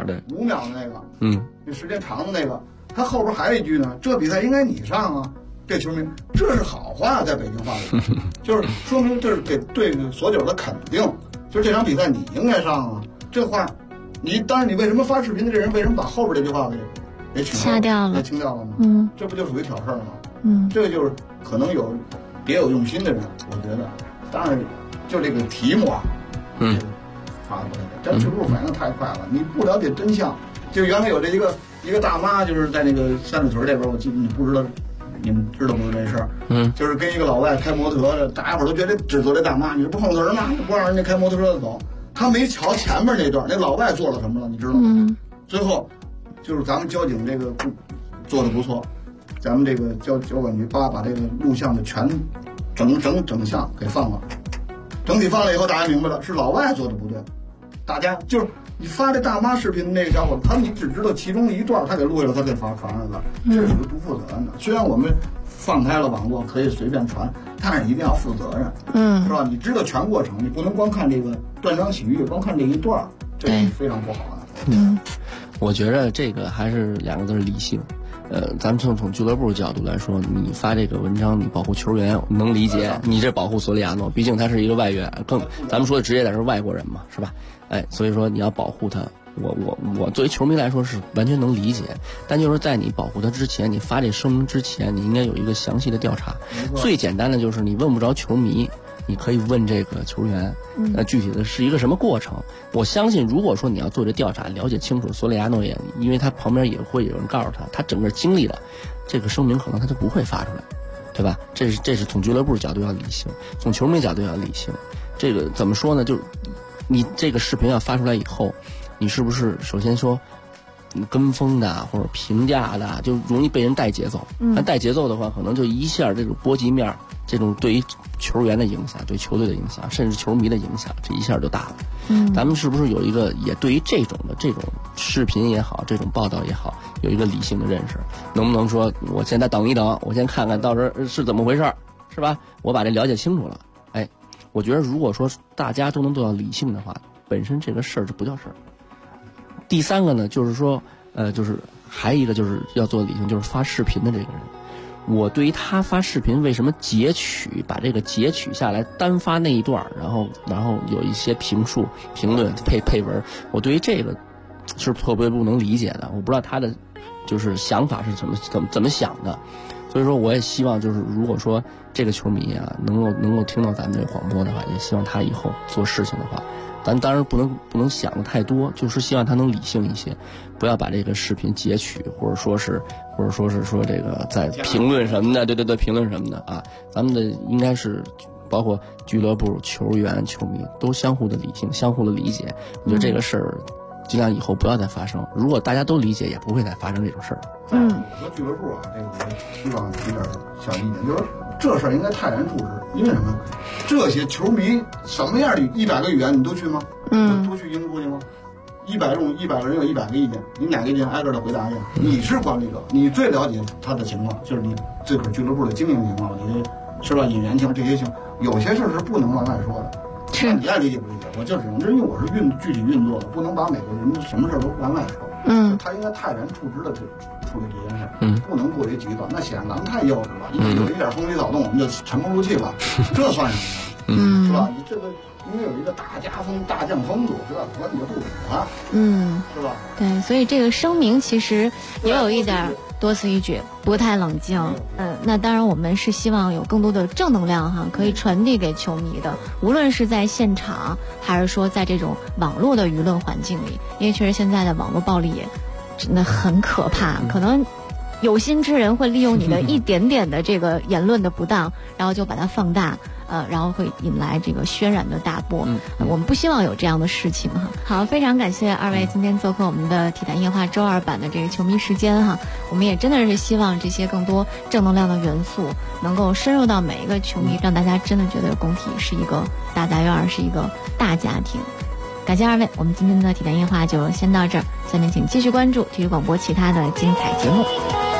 5秒的那个，那时间长的那个，他后边还有一句呢，这比赛应该你上啊。这球迷这是好话，在北京话里就是说明这是对索九的肯定，就是这场比赛你应该上啊。这话你当然你为什么发视频的这人为什么把后边这句话给掐掉了， 给清掉了吗？这不就属于挑事儿吗？这个就是可能有别有用心的人，我觉得。当然就这个题目啊，发的不太对，但俱乐部反应太快了，你不了解真相。就原来有这一个大妈，就是在那个三里屯这边，我记得你不知道。你们知道不这事儿？就是跟一个老外开摩托车，大家伙都觉得指责这大妈，你这不碰瓷儿吗？你不让人家开摩托车的走。他没瞧前面那段，那老外做了什么了？你知道吗？最后就是咱们交警这个做的不错，咱们这个交管局把这个录像的全整项给放了，整体放了以后，大家明白了是老外做的不对。大家就是你发这大妈视频的那个小伙子，你只知道其中一段，他给录下了，他给传上了，这是不负责任的。虽然我们放开了网络可以随便传，但是一定要负责任，是吧？你知道全过程，你不能光看这个断章取义，光看这一段，这是非常不好的。 我觉得这个还是2个字理性。咱们从俱乐部角度来说，你发这个文章，你保护球员能理解，你这保护索里亚诺，毕竟他是一个外援，咱们说的职业点是外国人嘛，是吧？所以说你要保护他，我作为球迷来说是完全能理解，但就是在你保护他之前，你发这声明之前，你应该有一个详细的调查。最简单的就是你问不着球迷，你可以问这个球员，具体的是一个什么过程。我相信，如果说你要做这调查，了解清楚，索里亚诺也，因为他旁边也会有人告诉他，他整个经历了这个声明，可能他就不会发出来，对吧？这是从俱乐部角度要理性，从球迷角度要理性。这个怎么说呢？就是你这个视频要发出来以后，你是不是首先说跟风的或者评价的，就容易被人带节奏。那带节奏的话，可能就一下这种波及面，这种对于球员的影响，对球队的影响，甚至球迷的影响，这一下就大了。咱们是不是有一个也对于这种视频也好，这种报道也好，有一个理性的认识？能不能说我现在等一等，我先看看到时候是怎么回事，是吧？我把这了解清楚了。我觉得如果说大家都能做到理性的话，本身这个事儿就不叫事儿。第3个呢，就是说，就是还一个就是要做理性，就是发视频的这个人。我对于他发视频为什么把这个截取下来单发那一段，然后有一些评论配文，我对于这个是特别不能理解的。我不知道他的就是想法是怎么想的。所以说我也希望就是如果说这个球迷啊能够听到咱们这个广播的话，也希望他以后做事情的话，咱当然不能想的太多，就是希望他能理性一些，不要把这个视频截取，或者说是说这个在评论什么的，对评论什么的啊，咱们的应该是包括俱乐部、球员、球迷都相互的理性、相互的理解。我觉得这个事儿尽量以后不要再发生。如果大家都理解，也不会再发生这种事儿。 我说俱乐部啊，这个我希望提点小意见，就是这事儿应该泰然处之。因为什么？这些球迷什么样的100个语言你都去吗？都去应付去吗？100个人有100个意见，你哪个意见挨个的回答一下？你是管理者，你最了解他的情况，就是你自个儿俱乐部的经营情况，这些是吧？引援情况这些情况，有些事儿是不能往外说的。是你爱理解不理解，我就只能因为我是具体运作的，不能把每个人什么事儿都往外说。他应该泰然处之的处处理这件事，不能过于极端。那显然咱们太幼稚了，因为有一点风吹草动，我们就沉不住气了，这算什么？是吧？你这个因为有一个大家风、大降风度，是吧？管你就不理他，是吧？ 对，所以这个声明其实也有一点多此一举，不太冷静。那当然我们是希望有更多的正能量哈，可以传递给球迷的，无论是在现场还是说在这种网络的舆论环境里，因为确实现在的网络暴力也真的很可怕，可能有心之人会利用你的一点点的这个言论的不当，然后就把它放大。然后会引来这个轩然的大波，我们不希望有这样的事情哈。好，非常感谢二位今天做客我们的体坛夜话周二版的这个球迷时间哈。我们也真的是希望这些更多正能量的元素能够深入到每一个球迷，让大家真的觉得工体是一个大杂院，是一个大家庭。感谢二位，我们今天的体坛夜话就先到这儿，下面请继续关注体育广播其他的精彩节目。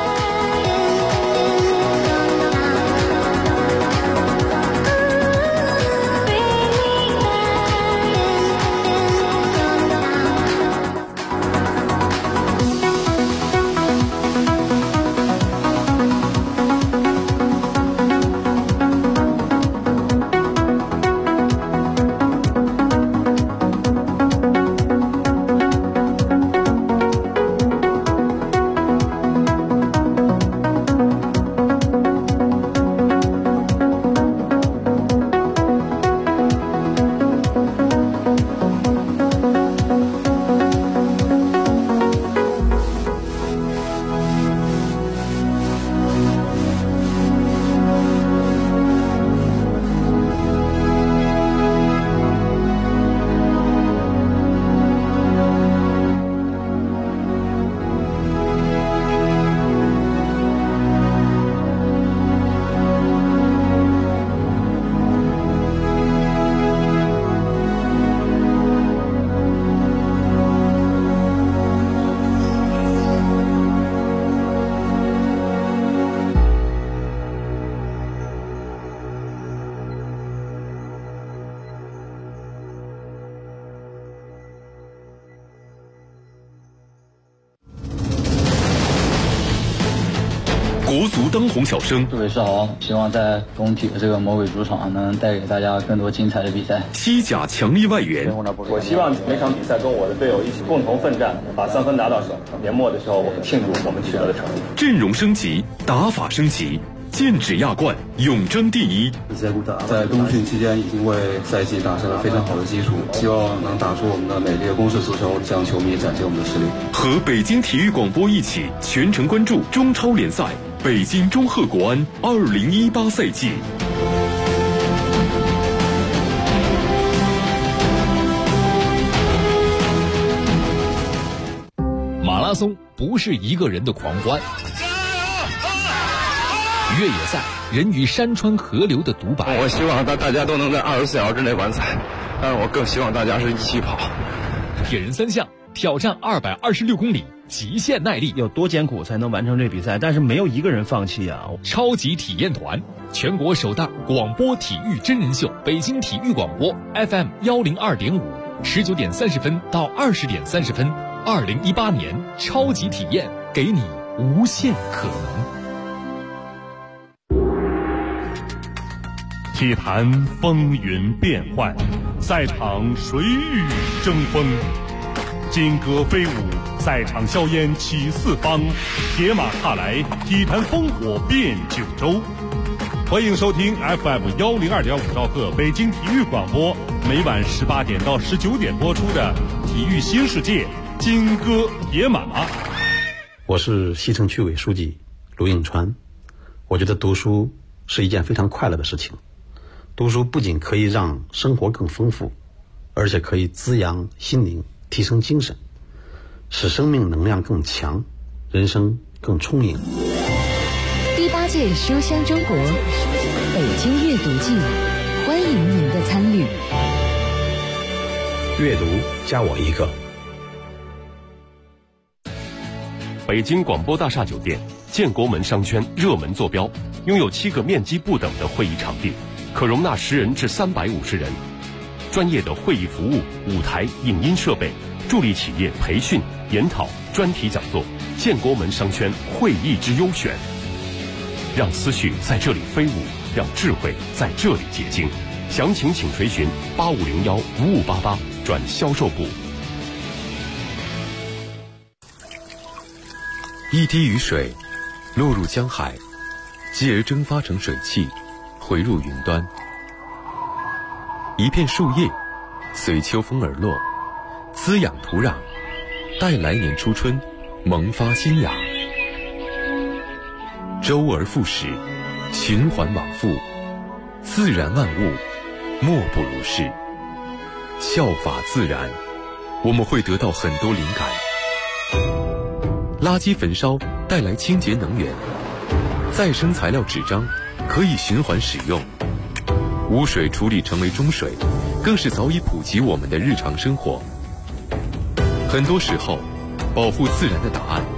国足当红小生， 各位是好，希望在工体的这个魔鬼主场能带给大家更多精彩的比赛。 西甲强力外援， 我希望每场比赛跟我的队友一起共同奋战，把3分拿到手。年末的时候，我们庆祝我们取得的成绩。 阵容升级，打法升级，剑指亚冠，永争第一。 在冬训期间已经为赛季打下了非常好的基础，希望能打出我们的美丽的攻势足球，向球迷展现我们的实力。 和北京体育广播一起全程关注中超联赛北京中赫国安2018赛季。 马拉松不是一个人的狂欢，越野赛人与山川河流的独白。 我希望大家都能在24小时之内完赛，但是我更希望大家是一起跑。 铁人3项挑战226公里，极限耐力， 有多艰苦才能完成这比赛？但是没有一个人放弃啊！ 超级体验团，全国首档广播体育真人秀，北京体育广播 FM 102.5，19点30分到20点30分，2018年超级体验，给你无限可能。 体坛风云变幻，赛场水雨争锋。金戈飞舞，赛场硝烟起四方，铁马踏来，体坛烽火遍九州。欢迎收听 FM 102.5兆赫北京体育广播，每晚18点到19点播出的《体育新世界》金戈铁马。 我是西城区委书记卢应川。我觉得读书是一件非常快乐的事情。读书不仅可以让生活更丰富，而且可以滋养心灵，提升精神，使生命能量更强，人生更充盈。 第8届书香中国北京阅读季，欢迎您的参与。 阅读加我一个。 北京广播大厦酒店建国门商圈热门坐标，拥有7个面积不等的会议场地，可容纳10人至350人。专业的会议服务、舞台、影音设备，助力企业培训、研讨、专题讲座， 建国门商圈会议之优选，让思绪在这里飞舞，让智慧在这里结晶。详情请垂询85015588转销售部。 一滴雨水落入江海，继而蒸发成水汽，回入云端。一片树叶随秋风而落，滋养土壤，待来年初春萌发新芽。周而复始，循环往复，自然万物莫不如是。效法自然，我们会得到很多灵感。垃圾焚烧带来清洁能源，再生材料纸张可以循环使用，污水处理成为中水，更是早已普及我们的日常生活。很多时候，保护自然的答案